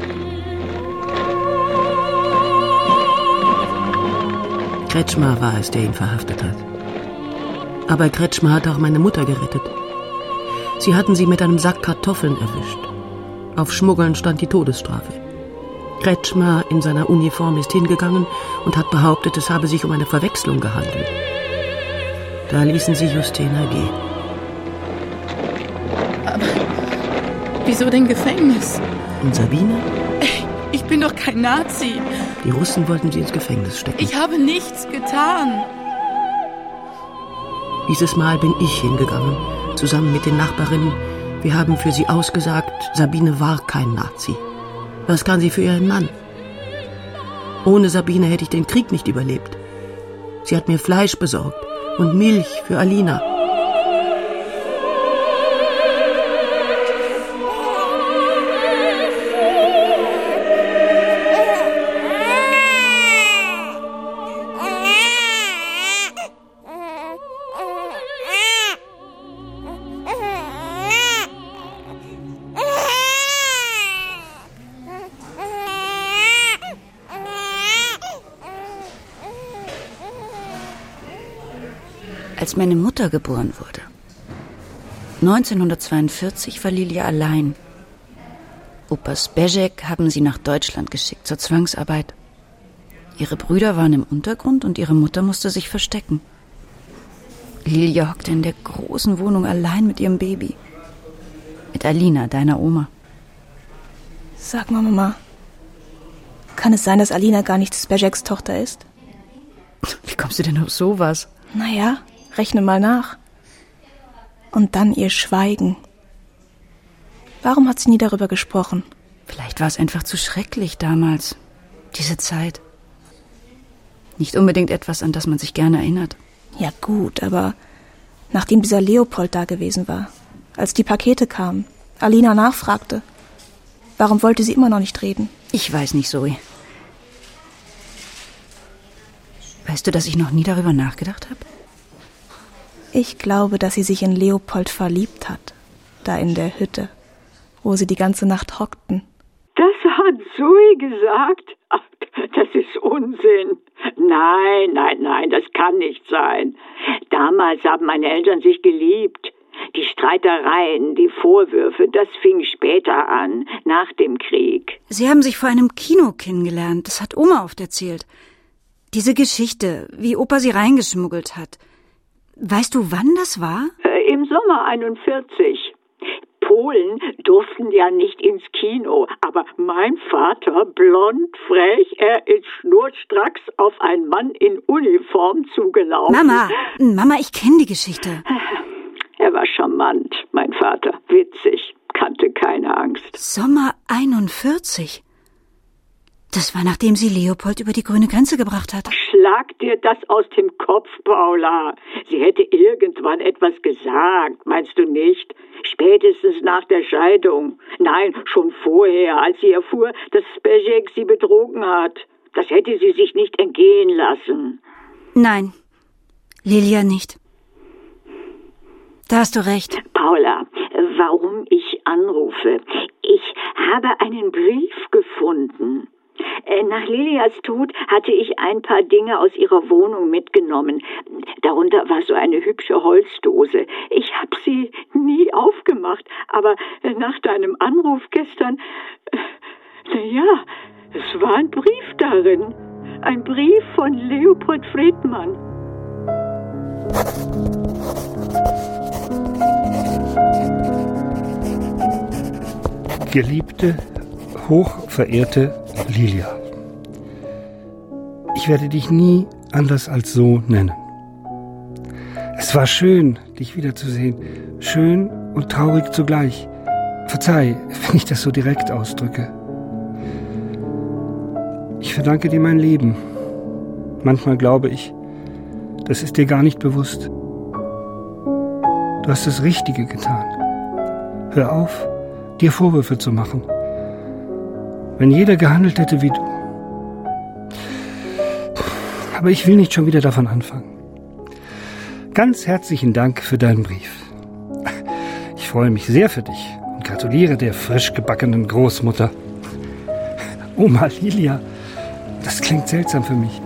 Speaker 5: Kretschmer war es, der ihn verhaftet hat. Aber Kretschmer hat auch meine Mutter gerettet. Sie hatten sie mit einem Sack Kartoffeln erwischt. Auf Schmuggeln stand die Todesstrafe. Kretschmer in seiner Uniform ist hingegangen und hat behauptet, es habe sich um eine Verwechslung gehandelt. Da ließen sie Justina gehen.
Speaker 13: Aber wieso denn Gefängnis?
Speaker 5: Und Sabine?
Speaker 15: Ich bin doch kein Nazi.
Speaker 5: Die Russen wollten sie ins Gefängnis stecken.
Speaker 15: Ich habe nichts getan.
Speaker 5: Dieses Mal bin ich hingegangen, zusammen mit den Nachbarinnen. Wir haben für sie ausgesagt, Sabine war kein Nazi. Was kann sie für ihren Mann? Ohne Sabine hätte ich den Krieg nicht überlebt. Sie hat mir Fleisch besorgt und Milch für Alina.
Speaker 3: Als meine Mutter geboren wurde, 1942, war Lilia allein. Opa Zbezek haben sie nach Deutschland geschickt zur Zwangsarbeit. Ihre Brüder waren im Untergrund und ihre Mutter musste sich verstecken. Lilia hockte in der großen Wohnung allein mit ihrem Baby. Mit Alina, deiner Oma.
Speaker 11: Sag mal, Mama, kann es sein, dass Alina gar nicht Zbezeks Tochter ist?
Speaker 3: Wie kommst du denn auf sowas?
Speaker 11: Naja, rechne mal nach. Und dann ihr Schweigen. Warum hat sie nie darüber gesprochen?
Speaker 3: Vielleicht war es einfach zu schrecklich damals. Diese Zeit. Nicht unbedingt etwas, an das man sich gerne erinnert.
Speaker 11: Ja gut, aber nachdem dieser Leopold da gewesen war, als die Pakete kamen, Alina nachfragte, warum wollte sie immer noch nicht reden?
Speaker 3: Ich weiß nicht, Zoe. Weißt du, dass ich noch nie darüber nachgedacht habe?
Speaker 11: Ich glaube, dass sie sich in Leopold verliebt hat. Da in der Hütte, wo sie die ganze Nacht hockten.
Speaker 10: Das hat Zoe gesagt? Ach, das ist Unsinn. Nein, das kann nicht sein. Damals haben meine Eltern sich geliebt. Die Streitereien, die Vorwürfe, das fing später an, nach dem Krieg.
Speaker 3: Sie haben sich vor einem Kino kennengelernt. Das hat Oma oft erzählt. Diese Geschichte, wie Opa sie reingeschmuggelt hat. Weißt du, wann das war?
Speaker 10: Im Sommer 41. Polen durften ja nicht ins Kino, aber mein Vater, blond, frech, er ist schnurstracks auf einen Mann in Uniform zugelaufen.
Speaker 3: Mama, ich kenne die Geschichte.
Speaker 10: Er war charmant, mein Vater, witzig, kannte keine Angst.
Speaker 3: Sommer 41? Das war, nachdem sie Leopold über die grüne Grenze gebracht hat.
Speaker 10: Schlag dir das aus dem Kopf, Paula. Sie hätte irgendwann etwas gesagt, meinst du nicht? Spätestens nach der Scheidung. Nein, schon vorher, als sie erfuhr, dass Zbezek sie betrogen hat. Das hätte sie sich nicht entgehen lassen.
Speaker 3: Nein, Lilia nicht. Da hast du recht.
Speaker 10: Paula, warum ich anrufe? Ich habe einen Brief gefunden. Nach Lilias Tod hatte ich ein paar Dinge aus ihrer Wohnung mitgenommen. Darunter war so eine hübsche Holzdose. Ich habe sie nie aufgemacht, aber nach deinem Anruf gestern, es war ein Brief darin. Ein Brief von Leopold Friedmann.
Speaker 1: Geliebte, hochverehrte Lilia, ich werde dich nie anders als so nennen. Es war schön, dich wiederzusehen. Schön und traurig zugleich. Verzeih, wenn ich das so direkt ausdrücke. Ich verdanke dir mein Leben. Manchmal glaube ich, das ist dir gar nicht bewusst. Du hast das Richtige getan. Hör auf, dir Vorwürfe zu machen. Wenn jeder gehandelt hätte wie du. Aber ich will nicht schon wieder davon anfangen. Ganz herzlichen Dank für deinen Brief. Ich freue mich sehr für dich und gratuliere der frisch gebackenen Großmutter. Oma Lilia, das klingt seltsam für mich.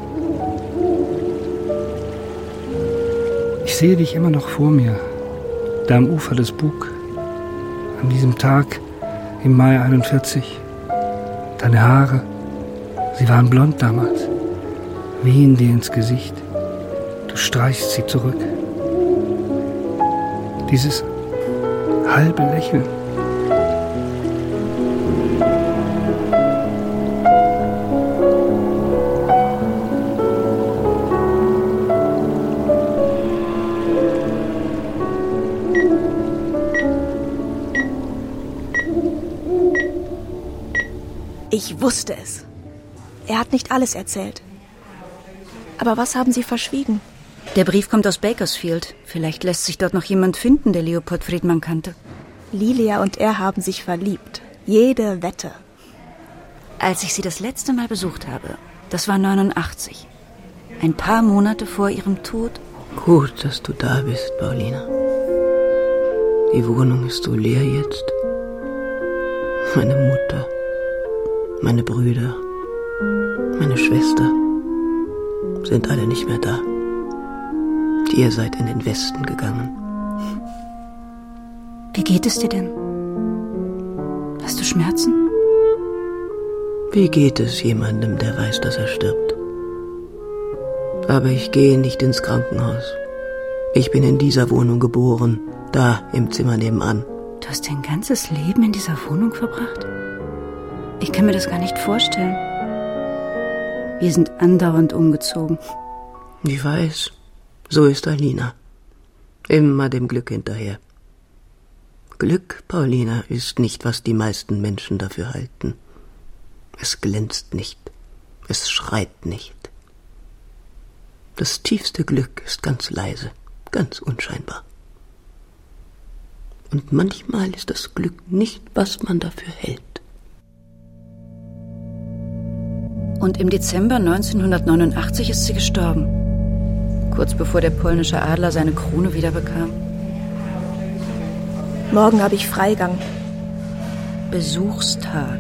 Speaker 1: Ich sehe dich immer noch vor mir, da am Ufer des Bug, an diesem Tag im Mai 41. Deine Haare, sie waren blond damals, wehen dir ins Gesicht. Du streichst sie zurück. Dieses halbe Lächeln.
Speaker 11: Ich wusste es. Er hat nicht alles erzählt. Aber was haben Sie verschwiegen?
Speaker 3: Der Brief kommt aus Bakersfield. Vielleicht lässt sich dort noch jemand finden, der Leopold Friedmann kannte.
Speaker 11: Lilia und er haben sich verliebt. Jede Wette.
Speaker 3: Als ich sie das letzte Mal besucht habe, das war 89. Ein paar Monate vor ihrem Tod.
Speaker 5: Gut, dass du da bist, Paulina. Die Wohnung ist so leer jetzt. Meine Mutter, meine Brüder, meine Schwester sind alle nicht mehr da. Ihr seid in den Westen gegangen.
Speaker 3: Wie geht es dir denn? Hast du Schmerzen?
Speaker 5: Wie geht es jemandem, der weiß, dass er stirbt? Aber ich gehe nicht ins Krankenhaus. Ich bin in dieser Wohnung geboren, da im Zimmer nebenan.
Speaker 3: Du hast dein ganzes Leben in dieser Wohnung verbracht? Ich kann mir das gar nicht vorstellen. Wir sind andauernd umgezogen.
Speaker 5: Ich weiß, so ist Alina. Immer dem Glück hinterher. Glück, Paulina, ist nicht, was die meisten Menschen dafür halten. Es glänzt nicht, es schreit nicht. Das tiefste Glück ist ganz leise, ganz unscheinbar. Und manchmal ist das Glück nicht, was man dafür hält.
Speaker 3: Und im Dezember 1989 ist sie gestorben. Kurz bevor der polnische Adler seine Krone wiederbekam.
Speaker 11: Morgen habe ich Freigang.
Speaker 3: Besuchstag.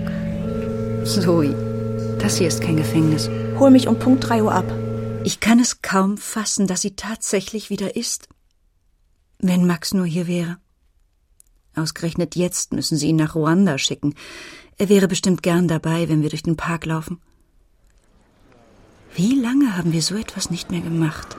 Speaker 3: Zoe, das hier ist kein Gefängnis.
Speaker 11: Hol mich um Punkt 3 Uhr ab.
Speaker 3: Ich kann es kaum fassen, dass sie tatsächlich wieder ist. Wenn Max nur hier wäre. Ausgerechnet jetzt müssen sie ihn nach Ruanda schicken. Er wäre bestimmt gern dabei, wenn wir durch den Park laufen. Wie lange haben wir so etwas nicht mehr gemacht?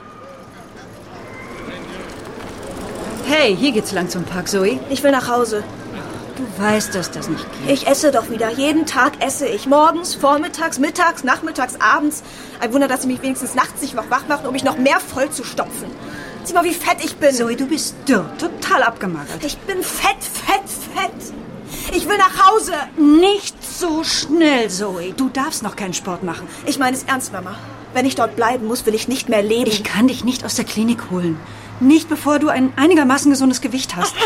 Speaker 3: Hey, hier geht's lang zum Park, Zoe.
Speaker 11: Ich will nach Hause.
Speaker 3: Du weißt, dass das nicht geht.
Speaker 11: Ich esse doch wieder. Jeden Tag esse ich. Morgens, vormittags, mittags, nachmittags, abends. Ein Wunder, dass sie mich wenigstens nachts nicht noch wach machen, um mich noch mehr voll zu stopfen. Sieh mal, wie fett ich bin.
Speaker 3: Zoe, du bist dürr. Total abgemagert.
Speaker 11: Ich bin fett. Ich will nach Hause.
Speaker 3: Nicht so schnell, Zoe. Du darfst noch keinen Sport machen.
Speaker 11: Ich meine es ernst, Mama. Wenn ich dort bleiben muss, will ich nicht mehr leben.
Speaker 3: Ich kann dich nicht aus der Klinik holen. Nicht, bevor du ein einigermaßen gesundes Gewicht hast.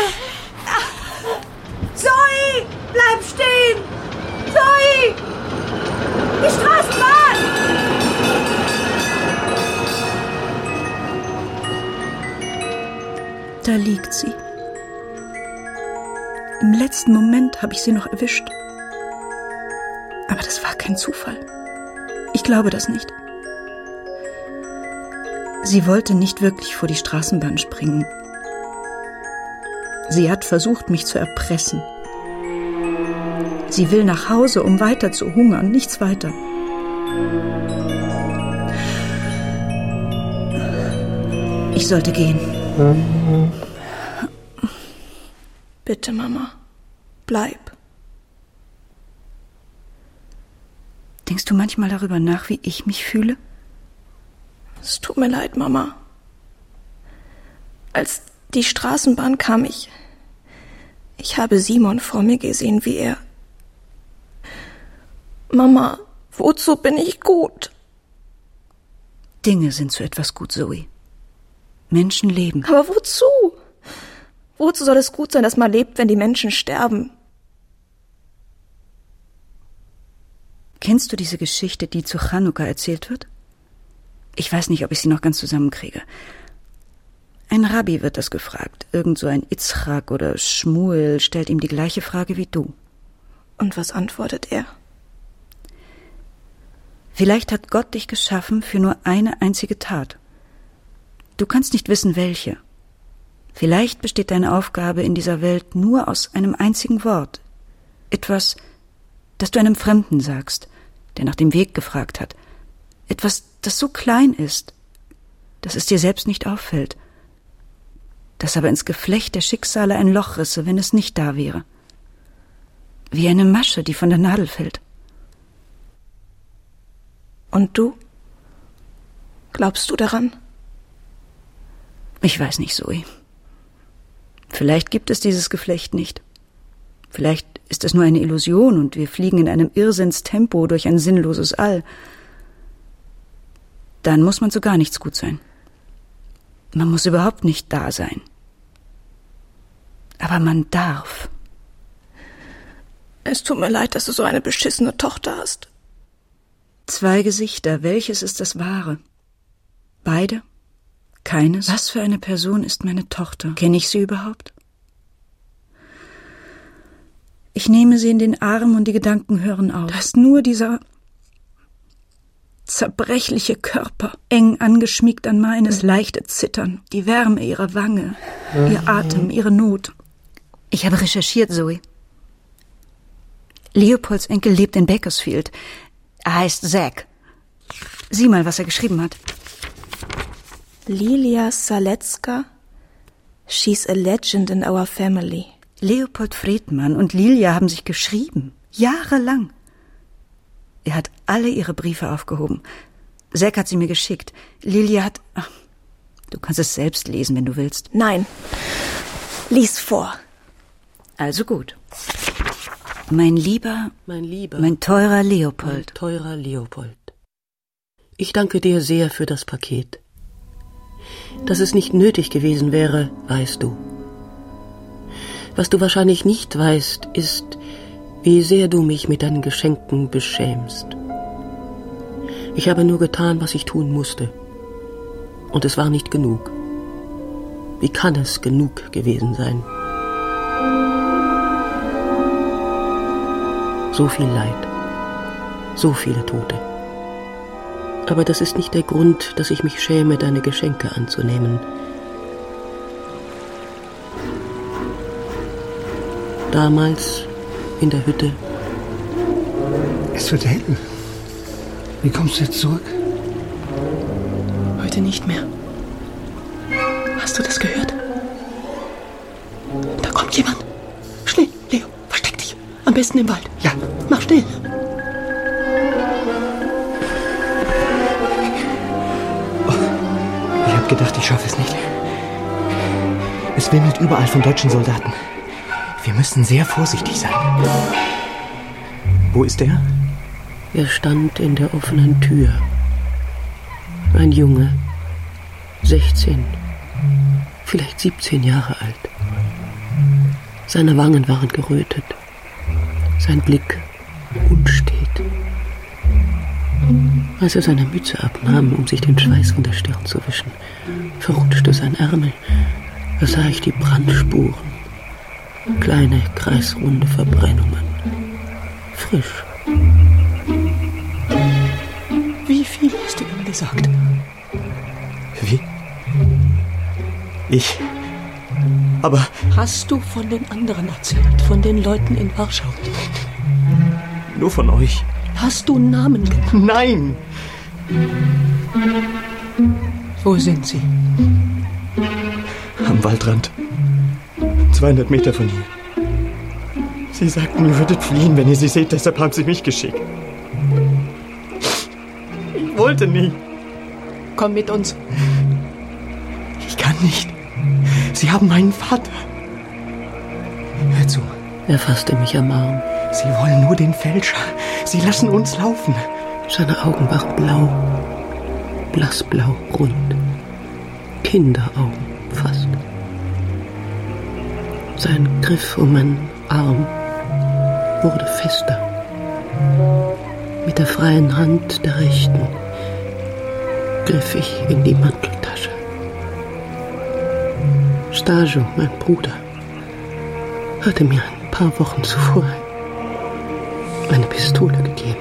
Speaker 11: Zoe! Bleib stehen! Zoe! Die Straßenbahn!
Speaker 9: Da liegt sie. Im letzten Moment habe ich sie noch erwischt. Aber das war kein Zufall. Ich glaube das nicht. Sie wollte nicht wirklich vor die Straßenbahn springen. Sie hat versucht, mich zu erpressen. Sie will nach Hause, um weiter zu hungern, nichts weiter. Ich sollte gehen.
Speaker 11: Bitte, Mama. Bleib.
Speaker 3: Denkst du manchmal darüber nach, wie ich mich fühle?
Speaker 11: Es tut mir leid, Mama. Als die Straßenbahn kam, ich habe Simon vor mir gesehen, wie er... Mama, wozu bin ich gut?
Speaker 3: Dinge sind zu etwas gut, Zoe. Menschen leben.
Speaker 11: Aber wozu? Wozu soll es gut sein, dass man lebt, wenn die Menschen sterben?
Speaker 3: Kennst du diese Geschichte, die zu Chanukka erzählt wird? Ich weiß nicht, ob ich sie noch ganz zusammenkriege. Ein Rabbi wird das gefragt. Irgend so ein Itzchak oder Schmuel stellt ihm die gleiche Frage wie du.
Speaker 11: Und was antwortet er?
Speaker 3: Vielleicht hat Gott dich geschaffen für nur eine einzige Tat. Du kannst nicht wissen, welche. Vielleicht besteht deine Aufgabe in dieser Welt nur aus einem einzigen Wort. Etwas, das du einem Fremden sagst, der nach dem Weg gefragt hat. Etwas, das so klein ist, dass es dir selbst nicht auffällt, das aber ins Geflecht der Schicksale ein Loch risse, wenn es nicht da wäre. Wie eine Masche, die von der Nadel fällt.
Speaker 11: Und du? Glaubst du daran?
Speaker 3: Ich weiß nicht, Zoe. Vielleicht gibt es dieses Geflecht nicht. Vielleicht ist es nur eine Illusion und wir fliegen in einem Irrsinnstempo durch ein sinnloses All, dann muss man zu gar nichts gut sein. Man muss überhaupt nicht da sein. Aber man darf.
Speaker 11: Es tut mir leid, dass du so eine beschissene Tochter hast.
Speaker 3: 2 Gesichter, welches ist das wahre? Beide? Keines? Was für eine Person ist meine Tochter? Kenne ich sie überhaupt? Ich nehme sie in den Arm und die Gedanken hören auf. Da ist nur dieser zerbrechliche Körper, eng angeschmiegt an meines, leichte Zittern, die Wärme ihrer Wange, ihr Atem, ihre Not. Ich habe recherchiert, Zoe. Leopolds Enkel lebt in Bakersfield. Er heißt Zack. Sieh mal, was er geschrieben hat.
Speaker 11: Lilia Salecka, she's a legend in our family.
Speaker 3: Leopold Friedmann und Lilia haben sich geschrieben. Jahrelang. Er hat alle ihre Briefe aufgehoben. Zack hat sie mir geschickt. Lilia hat... Ach, du kannst es selbst lesen, wenn du willst.
Speaker 11: Nein. Lies vor.
Speaker 3: Also gut. Mein lieber, mein teurer Leopold.
Speaker 5: Ich danke dir sehr für das Paket. Dass es nicht nötig gewesen wäre, weißt du. Was du wahrscheinlich nicht weißt, ist, wie sehr du mich mit deinen Geschenken beschämst. Ich habe nur getan, was ich tun musste. Und es war nicht genug. Wie kann es genug gewesen sein? So viel Leid, so viele Tote. Aber das ist nicht der Grund, dass ich mich schäme, deine Geschenke anzunehmen. Damals in der Hütte.
Speaker 1: Es wird hell. Wie kommst du jetzt zurück?
Speaker 16: Heute nicht mehr. Hast du das gehört? Da kommt jemand. Schnell, Leo, versteck dich. Am besten im Wald.
Speaker 1: Ja.
Speaker 16: Mach schnell.
Speaker 6: Ich hab gedacht, ich schaffe es nicht. Es wimmelt überall von deutschen Soldaten. Wir müssen sehr vorsichtig sein. Wo ist er?
Speaker 5: Er stand in der offenen Tür. Ein Junge, 16, vielleicht 17 Jahre alt. Seine Wangen waren gerötet, sein Blick unstet. Als er seine Mütze abnahm, um sich den Schweiß von der Stirn zu wischen, verrutschte sein Ärmel. Da sah ich die Brandspuren, kleine kreisrunde Verbrennungen, frisch.
Speaker 16: Wie viel hast du ihm gesagt?
Speaker 6: Wie? Aber...
Speaker 16: Hast du von den anderen erzählt, von den Leuten in Warschau?
Speaker 6: Nur von euch.
Speaker 16: Hast du Namen genannt?
Speaker 6: Nein!
Speaker 16: Wo sind sie?
Speaker 6: Am Waldrand. 200 Meter von hier. Sie sagten, ihr würdet fliehen, wenn ihr sie seht, deshalb haben sie mich geschickt. Ich wollte nie.
Speaker 16: Komm mit uns.
Speaker 6: Ich kann nicht. Sie haben meinen Vater. Hör zu.
Speaker 5: Er fasste mich am Arm.
Speaker 6: Sie wollen nur den Fälscher. Sie lassen uns laufen.
Speaker 5: Seine Augen waren blau. Blassblau, rund. Kinderaugen, fast. Sein Griff um meinen Arm wurde fester. Mit der freien Hand der rechten griff ich in die Manteltasche. Stagio, mein Bruder, hatte mir ein paar Wochen zuvor eine Pistole gegeben.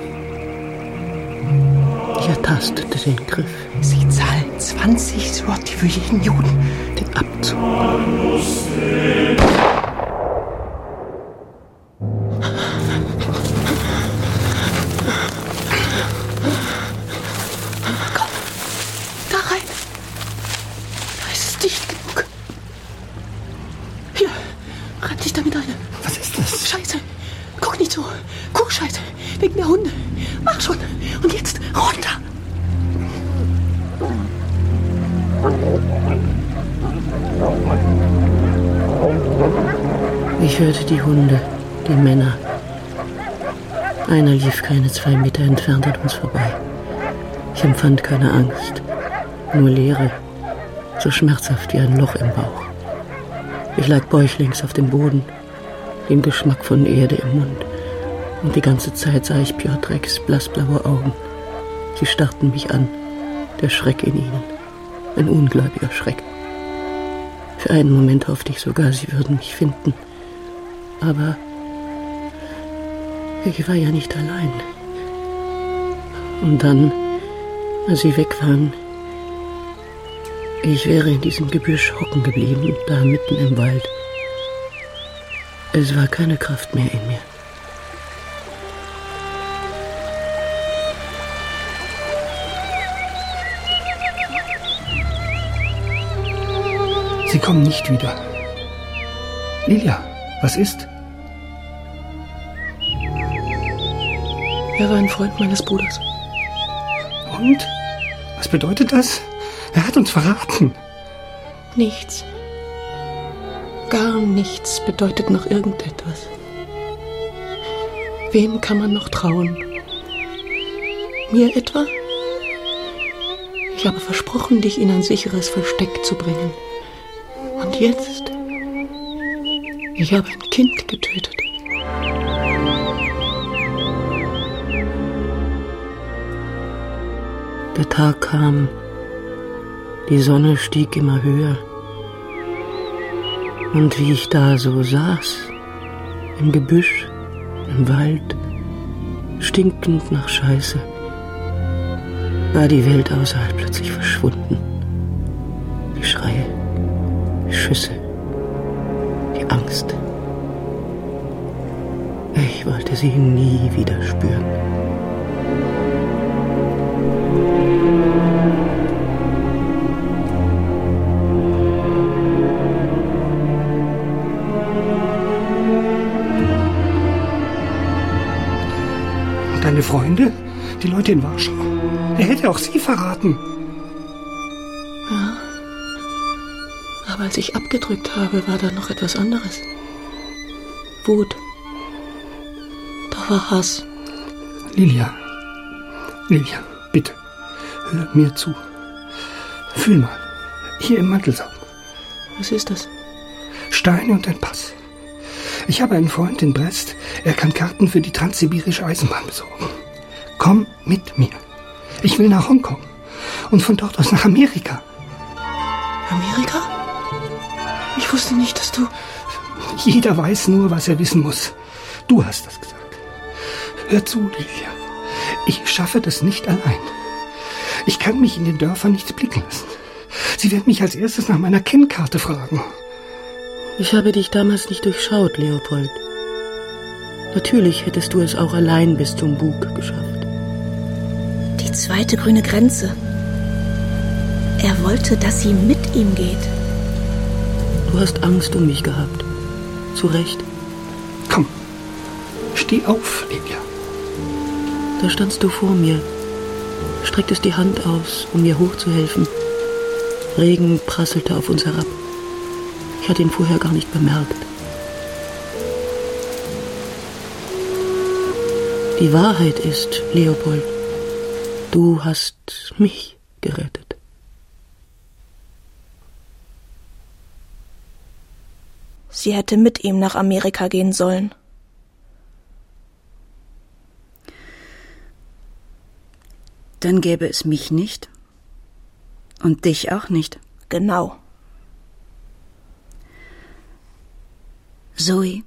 Speaker 5: Ich ertastete den Griff.
Speaker 6: Sie zahlen 20 Zloty für jeden Juden.
Speaker 5: Den Abzug.
Speaker 16: Komm, da rein. Da ist es dicht genug. Hier, reib dich damit ein.
Speaker 1: Was ist das?
Speaker 16: Scheiße. Guck nicht so. Kuhscheiße. Wegen der Hunde. Mach schon. Und jetzt runter.
Speaker 5: Ich hörte die Hunde, Die Männer. Einer lief keine 2 Meter entfernt an uns vorbei. Ich empfand keine Angst, nur Leere, so schmerzhaft wie ein Loch im Bauch. Ich lag bäuchlings auf dem Boden, den Geschmack von Erde im Mund. Und die ganze Zeit sah ich Piotreks blassblaue Augen. Sie starrten mich an, der Schreck in ihnen, ein ungläubiger Schreck. Für einen Moment hoffte ich sogar, sie würden mich finden. Aber ich war ja nicht allein. Und dann, als sie weg waren, ich wäre in diesem Gebüsch hocken geblieben, da mitten im Wald. Es war keine Kraft mehr in mir.
Speaker 1: Sie kommen nicht wieder. Lilia, was ist?
Speaker 16: Er war ein Freund meines Bruders.
Speaker 1: Und? Was bedeutet das? Er hat uns verraten.
Speaker 16: Nichts. Gar nichts bedeutet noch irgendetwas. Wem kann man noch trauen? Mir etwa? Ich habe versprochen, dich in ein sicheres Versteck zu bringen. Und jetzt? Ich habe ein Kind getötet.
Speaker 5: Der Tag kam. Die Sonne stieg immer höher. Und wie ich da so saß, im Gebüsch, im Wald, stinkend nach Scheiße, war die Welt außerhalb plötzlich verschwunden. Die Schreie, die Schüsse, die Angst. Ich wollte sie nie wieder spüren.
Speaker 1: Deine Freunde? Die Leute in Warschau? Er hätte auch sie verraten.
Speaker 16: Ja. Aber als ich abgedrückt habe, war da noch etwas anderes. Wut. Da war Hass.
Speaker 1: Lilia, bitte, hör mir zu. Fühl mal, hier im Mantelsaum.
Speaker 16: Was ist das?
Speaker 1: Steine und ein Pass. Ich habe einen Freund in Brest. Er kann Karten für die transsibirische Eisenbahn besorgen. Komm mit mir. Ich will nach Hongkong. Und von dort aus nach Amerika.
Speaker 16: Amerika? Ich wusste nicht, dass du...
Speaker 1: Jeder weiß nur, was er wissen muss. Du hast das gesagt. Hör zu, Lilia. Ich schaffe das nicht allein. Ich kann mich in den Dörfern nicht blicken lassen. Sie werden mich als erstes nach meiner Kennkarte fragen.
Speaker 5: Ich habe dich damals nicht durchschaut, Leopold. Natürlich hättest du es auch allein bis zum Bug geschafft.
Speaker 11: Die zweite grüne Grenze. Er wollte, dass sie mit ihm geht.
Speaker 5: Du hast Angst um mich gehabt. Zu Recht.
Speaker 1: Komm, steh auf, Lilia.
Speaker 5: Da standst du vor mir, strecktest die Hand aus, um mir hochzuhelfen. Regen prasselte auf uns herab. Ich hatte ihn vorher gar nicht bemerkt. Die Wahrheit ist, Leopold, du hast mich gerettet.
Speaker 11: Sie hätte mit ihm nach Amerika gehen sollen.
Speaker 3: Dann gäbe es mich nicht. Und dich auch nicht.
Speaker 11: Genau.
Speaker 3: Zoe,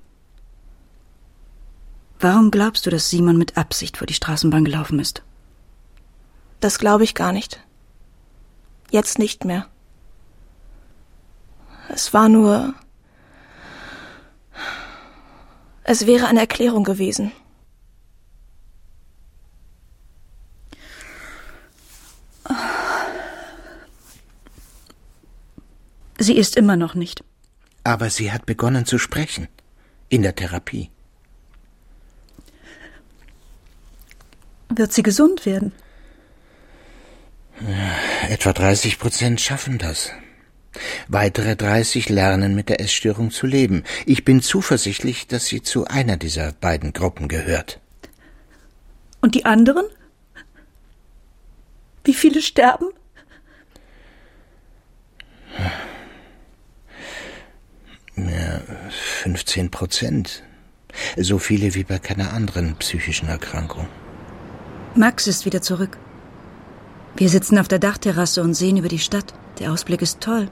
Speaker 3: warum glaubst du, dass Simon mit Absicht vor die Straßenbahn gelaufen ist?
Speaker 11: Das glaube ich gar nicht. Jetzt nicht mehr. Es war nur... Es wäre eine Erklärung gewesen.
Speaker 3: Sie ist immer noch nicht.
Speaker 8: Aber sie hat begonnen zu sprechen. In der Therapie.
Speaker 9: Wird sie gesund werden?
Speaker 8: Etwa 30% schaffen das. Weitere 30 lernen mit der Essstörung zu leben. Ich bin zuversichtlich, dass sie zu einer dieser beiden Gruppen gehört.
Speaker 9: Und die anderen? Wie viele sterben?
Speaker 8: Ja, 15%. So viele wie bei keiner anderen psychischen Erkrankung.
Speaker 3: Max ist wieder zurück. Wir sitzen auf der Dachterrasse und sehen über die Stadt. Der Ausblick ist toll.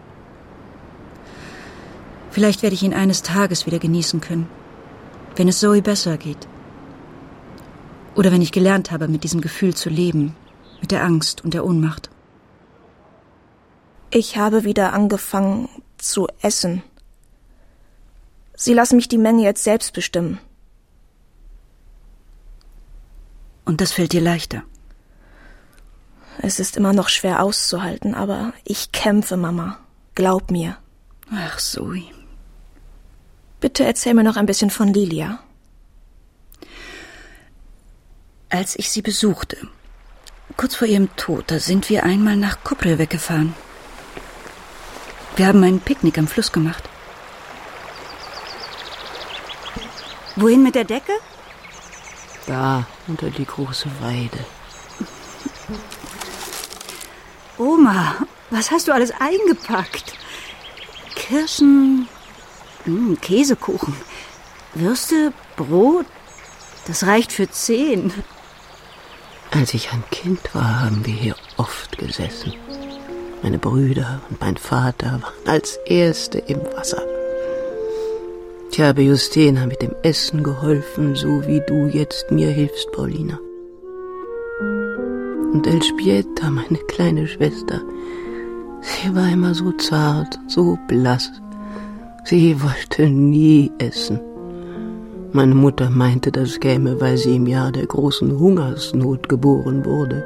Speaker 3: Vielleicht werde ich ihn eines Tages wieder genießen können, wenn es Zoe besser geht. Oder wenn ich gelernt habe, mit diesem Gefühl zu leben, mit der Angst und der Ohnmacht.
Speaker 11: Ich habe wieder angefangen zu essen. Sie lassen mich die Menge jetzt selbst bestimmen.
Speaker 3: Und das fällt dir leichter?
Speaker 11: Es ist immer noch schwer auszuhalten, aber ich kämpfe, Mama. Glaub mir.
Speaker 3: Ach, Zoe.
Speaker 11: Bitte erzähl mir noch ein bisschen von Lilia.
Speaker 3: Als ich sie besuchte, kurz vor ihrem Tod, da sind wir einmal nach Koprivnica weggefahren. Wir haben ein Picknick am Fluss gemacht. Wohin mit der Decke?
Speaker 5: Da, unter die große Weide.
Speaker 3: Oma, was hast du alles eingepackt? Kirschen, Käsekuchen, Würste, Brot. Das reicht für 10.
Speaker 5: Als ich ein Kind war, haben wir hier oft gesessen. Meine Brüder und mein Vater waren als Erste im Wasser. Ich habe Justina mit dem Essen geholfen, so wie du jetzt mir hilfst, Paulina. Und Elżbieta, meine kleine Schwester, sie war immer so zart, so blass. Sie wollte nie essen. Meine Mutter meinte, das käme, weil sie im Jahr der großen Hungersnot geboren wurde,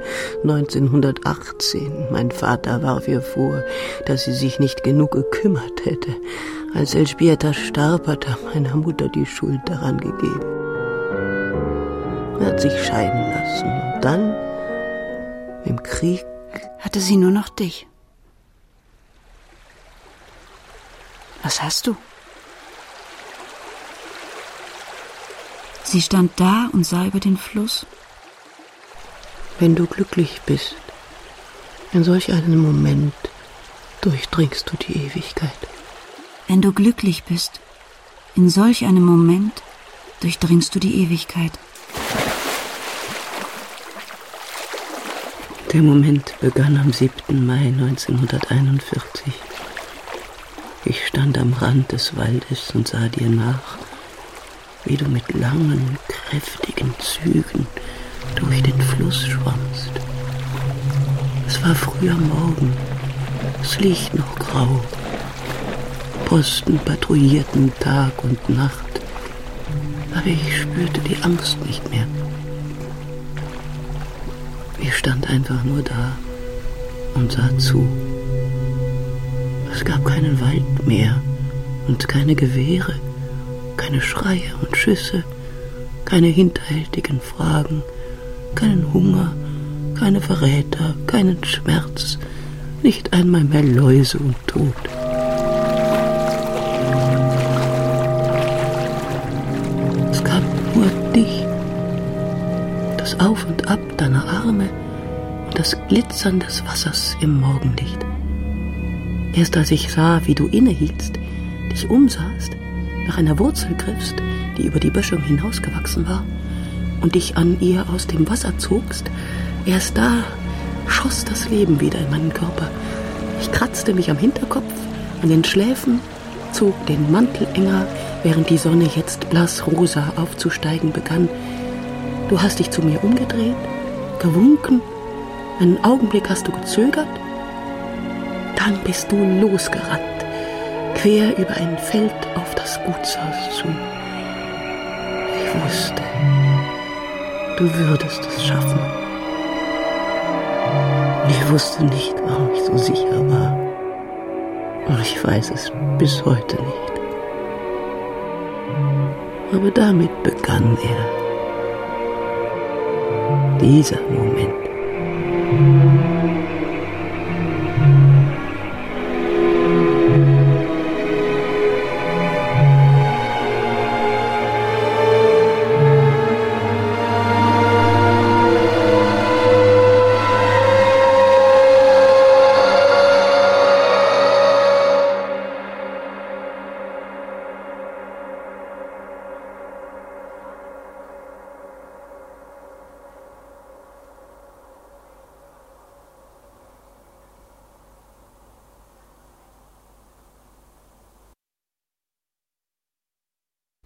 Speaker 5: 1918. Mein Vater warf ihr vor, dass sie sich nicht genug gekümmert hätte. Als Elżbieta starb, hat er meiner Mutter die Schuld daran gegeben. Er hat sich scheiden lassen. Und dann, im Krieg,
Speaker 3: hatte sie nur noch dich. Was hast du? Sie stand da und sah über den Fluss.
Speaker 5: Wenn du glücklich bist, in solch einem Moment durchdringst du die Ewigkeit.
Speaker 3: Wenn du glücklich bist, in solch einem Moment durchdringst du die Ewigkeit.
Speaker 5: Der Moment begann am 7. Mai 1941. Ich stand am Rand des Waldes und sah dir nach, wie du mit langen, kräftigen Zügen durch den Fluss schwammst. Es war früh am Morgen, das Licht noch grau. Posten patrouillierten Tag und Nacht, aber ich spürte die Angst nicht mehr. Ich stand einfach nur da und sah zu. Es gab keinen Wald mehr und keine Gewehre, keine Schreie und Schüsse, keine hinterhältigen Fragen, keinen Hunger, keine Verräter, keinen Schmerz, nicht einmal mehr Läuse und Tod. Es gab nur dich, das Auf und Ab deiner Arme und das Glitzern des Wassers im Morgenlicht. Erst als ich sah, wie du innehieltst, dich umsahst, nach einer Wurzel griffst, die über die Böschung hinausgewachsen war, und dich an ihr aus dem Wasser zogst, erst da schoss das Leben wieder in meinen Körper. Ich kratzte mich am Hinterkopf, an den Schläfen, zog den Mantel enger, während die Sonne jetzt blassrosa aufzusteigen begann. Du hast dich zu mir umgedreht, gewunken, einen Augenblick hast du gezögert, dann bist du losgerannt, quer über ein Feld auf das Gutshaus zu. Ich wusste, du würdest es schaffen. Ich wusste nicht, warum ich so sicher war. Und ich weiß es bis heute nicht. Aber damit begann er. Dieser Moment.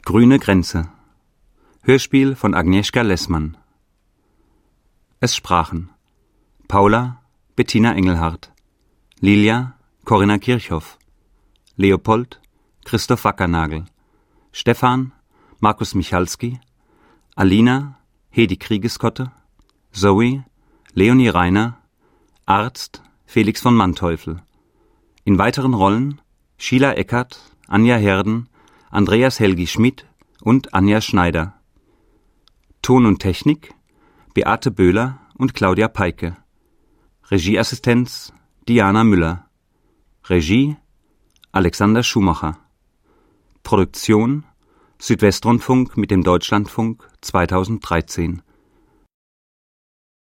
Speaker 4: Grüne Grenze. Hörspiel von Agnieszka Lessmann. Es sprachen Paula, Bettina Engelhardt, Lilia, Corinna Kirchhoff, Leopold, Christoph Wackernagel, Stefan, Markus Michalski, Alina, Hedi Kriegeskotte, Zoe, Leonie Reiner, Arzt, Felix von Manteuffel. In weiteren Rollen Sheila Eckert, Anja Herden, Andreas Helgi Schmidt und Anja Schneider. Ton und Technik Beate Böhler und Claudia Peike. Regieassistenz Diana Müller. Regie Alexander Schumacher. Produktion Südwestrundfunk mit dem Deutschlandfunk 2013.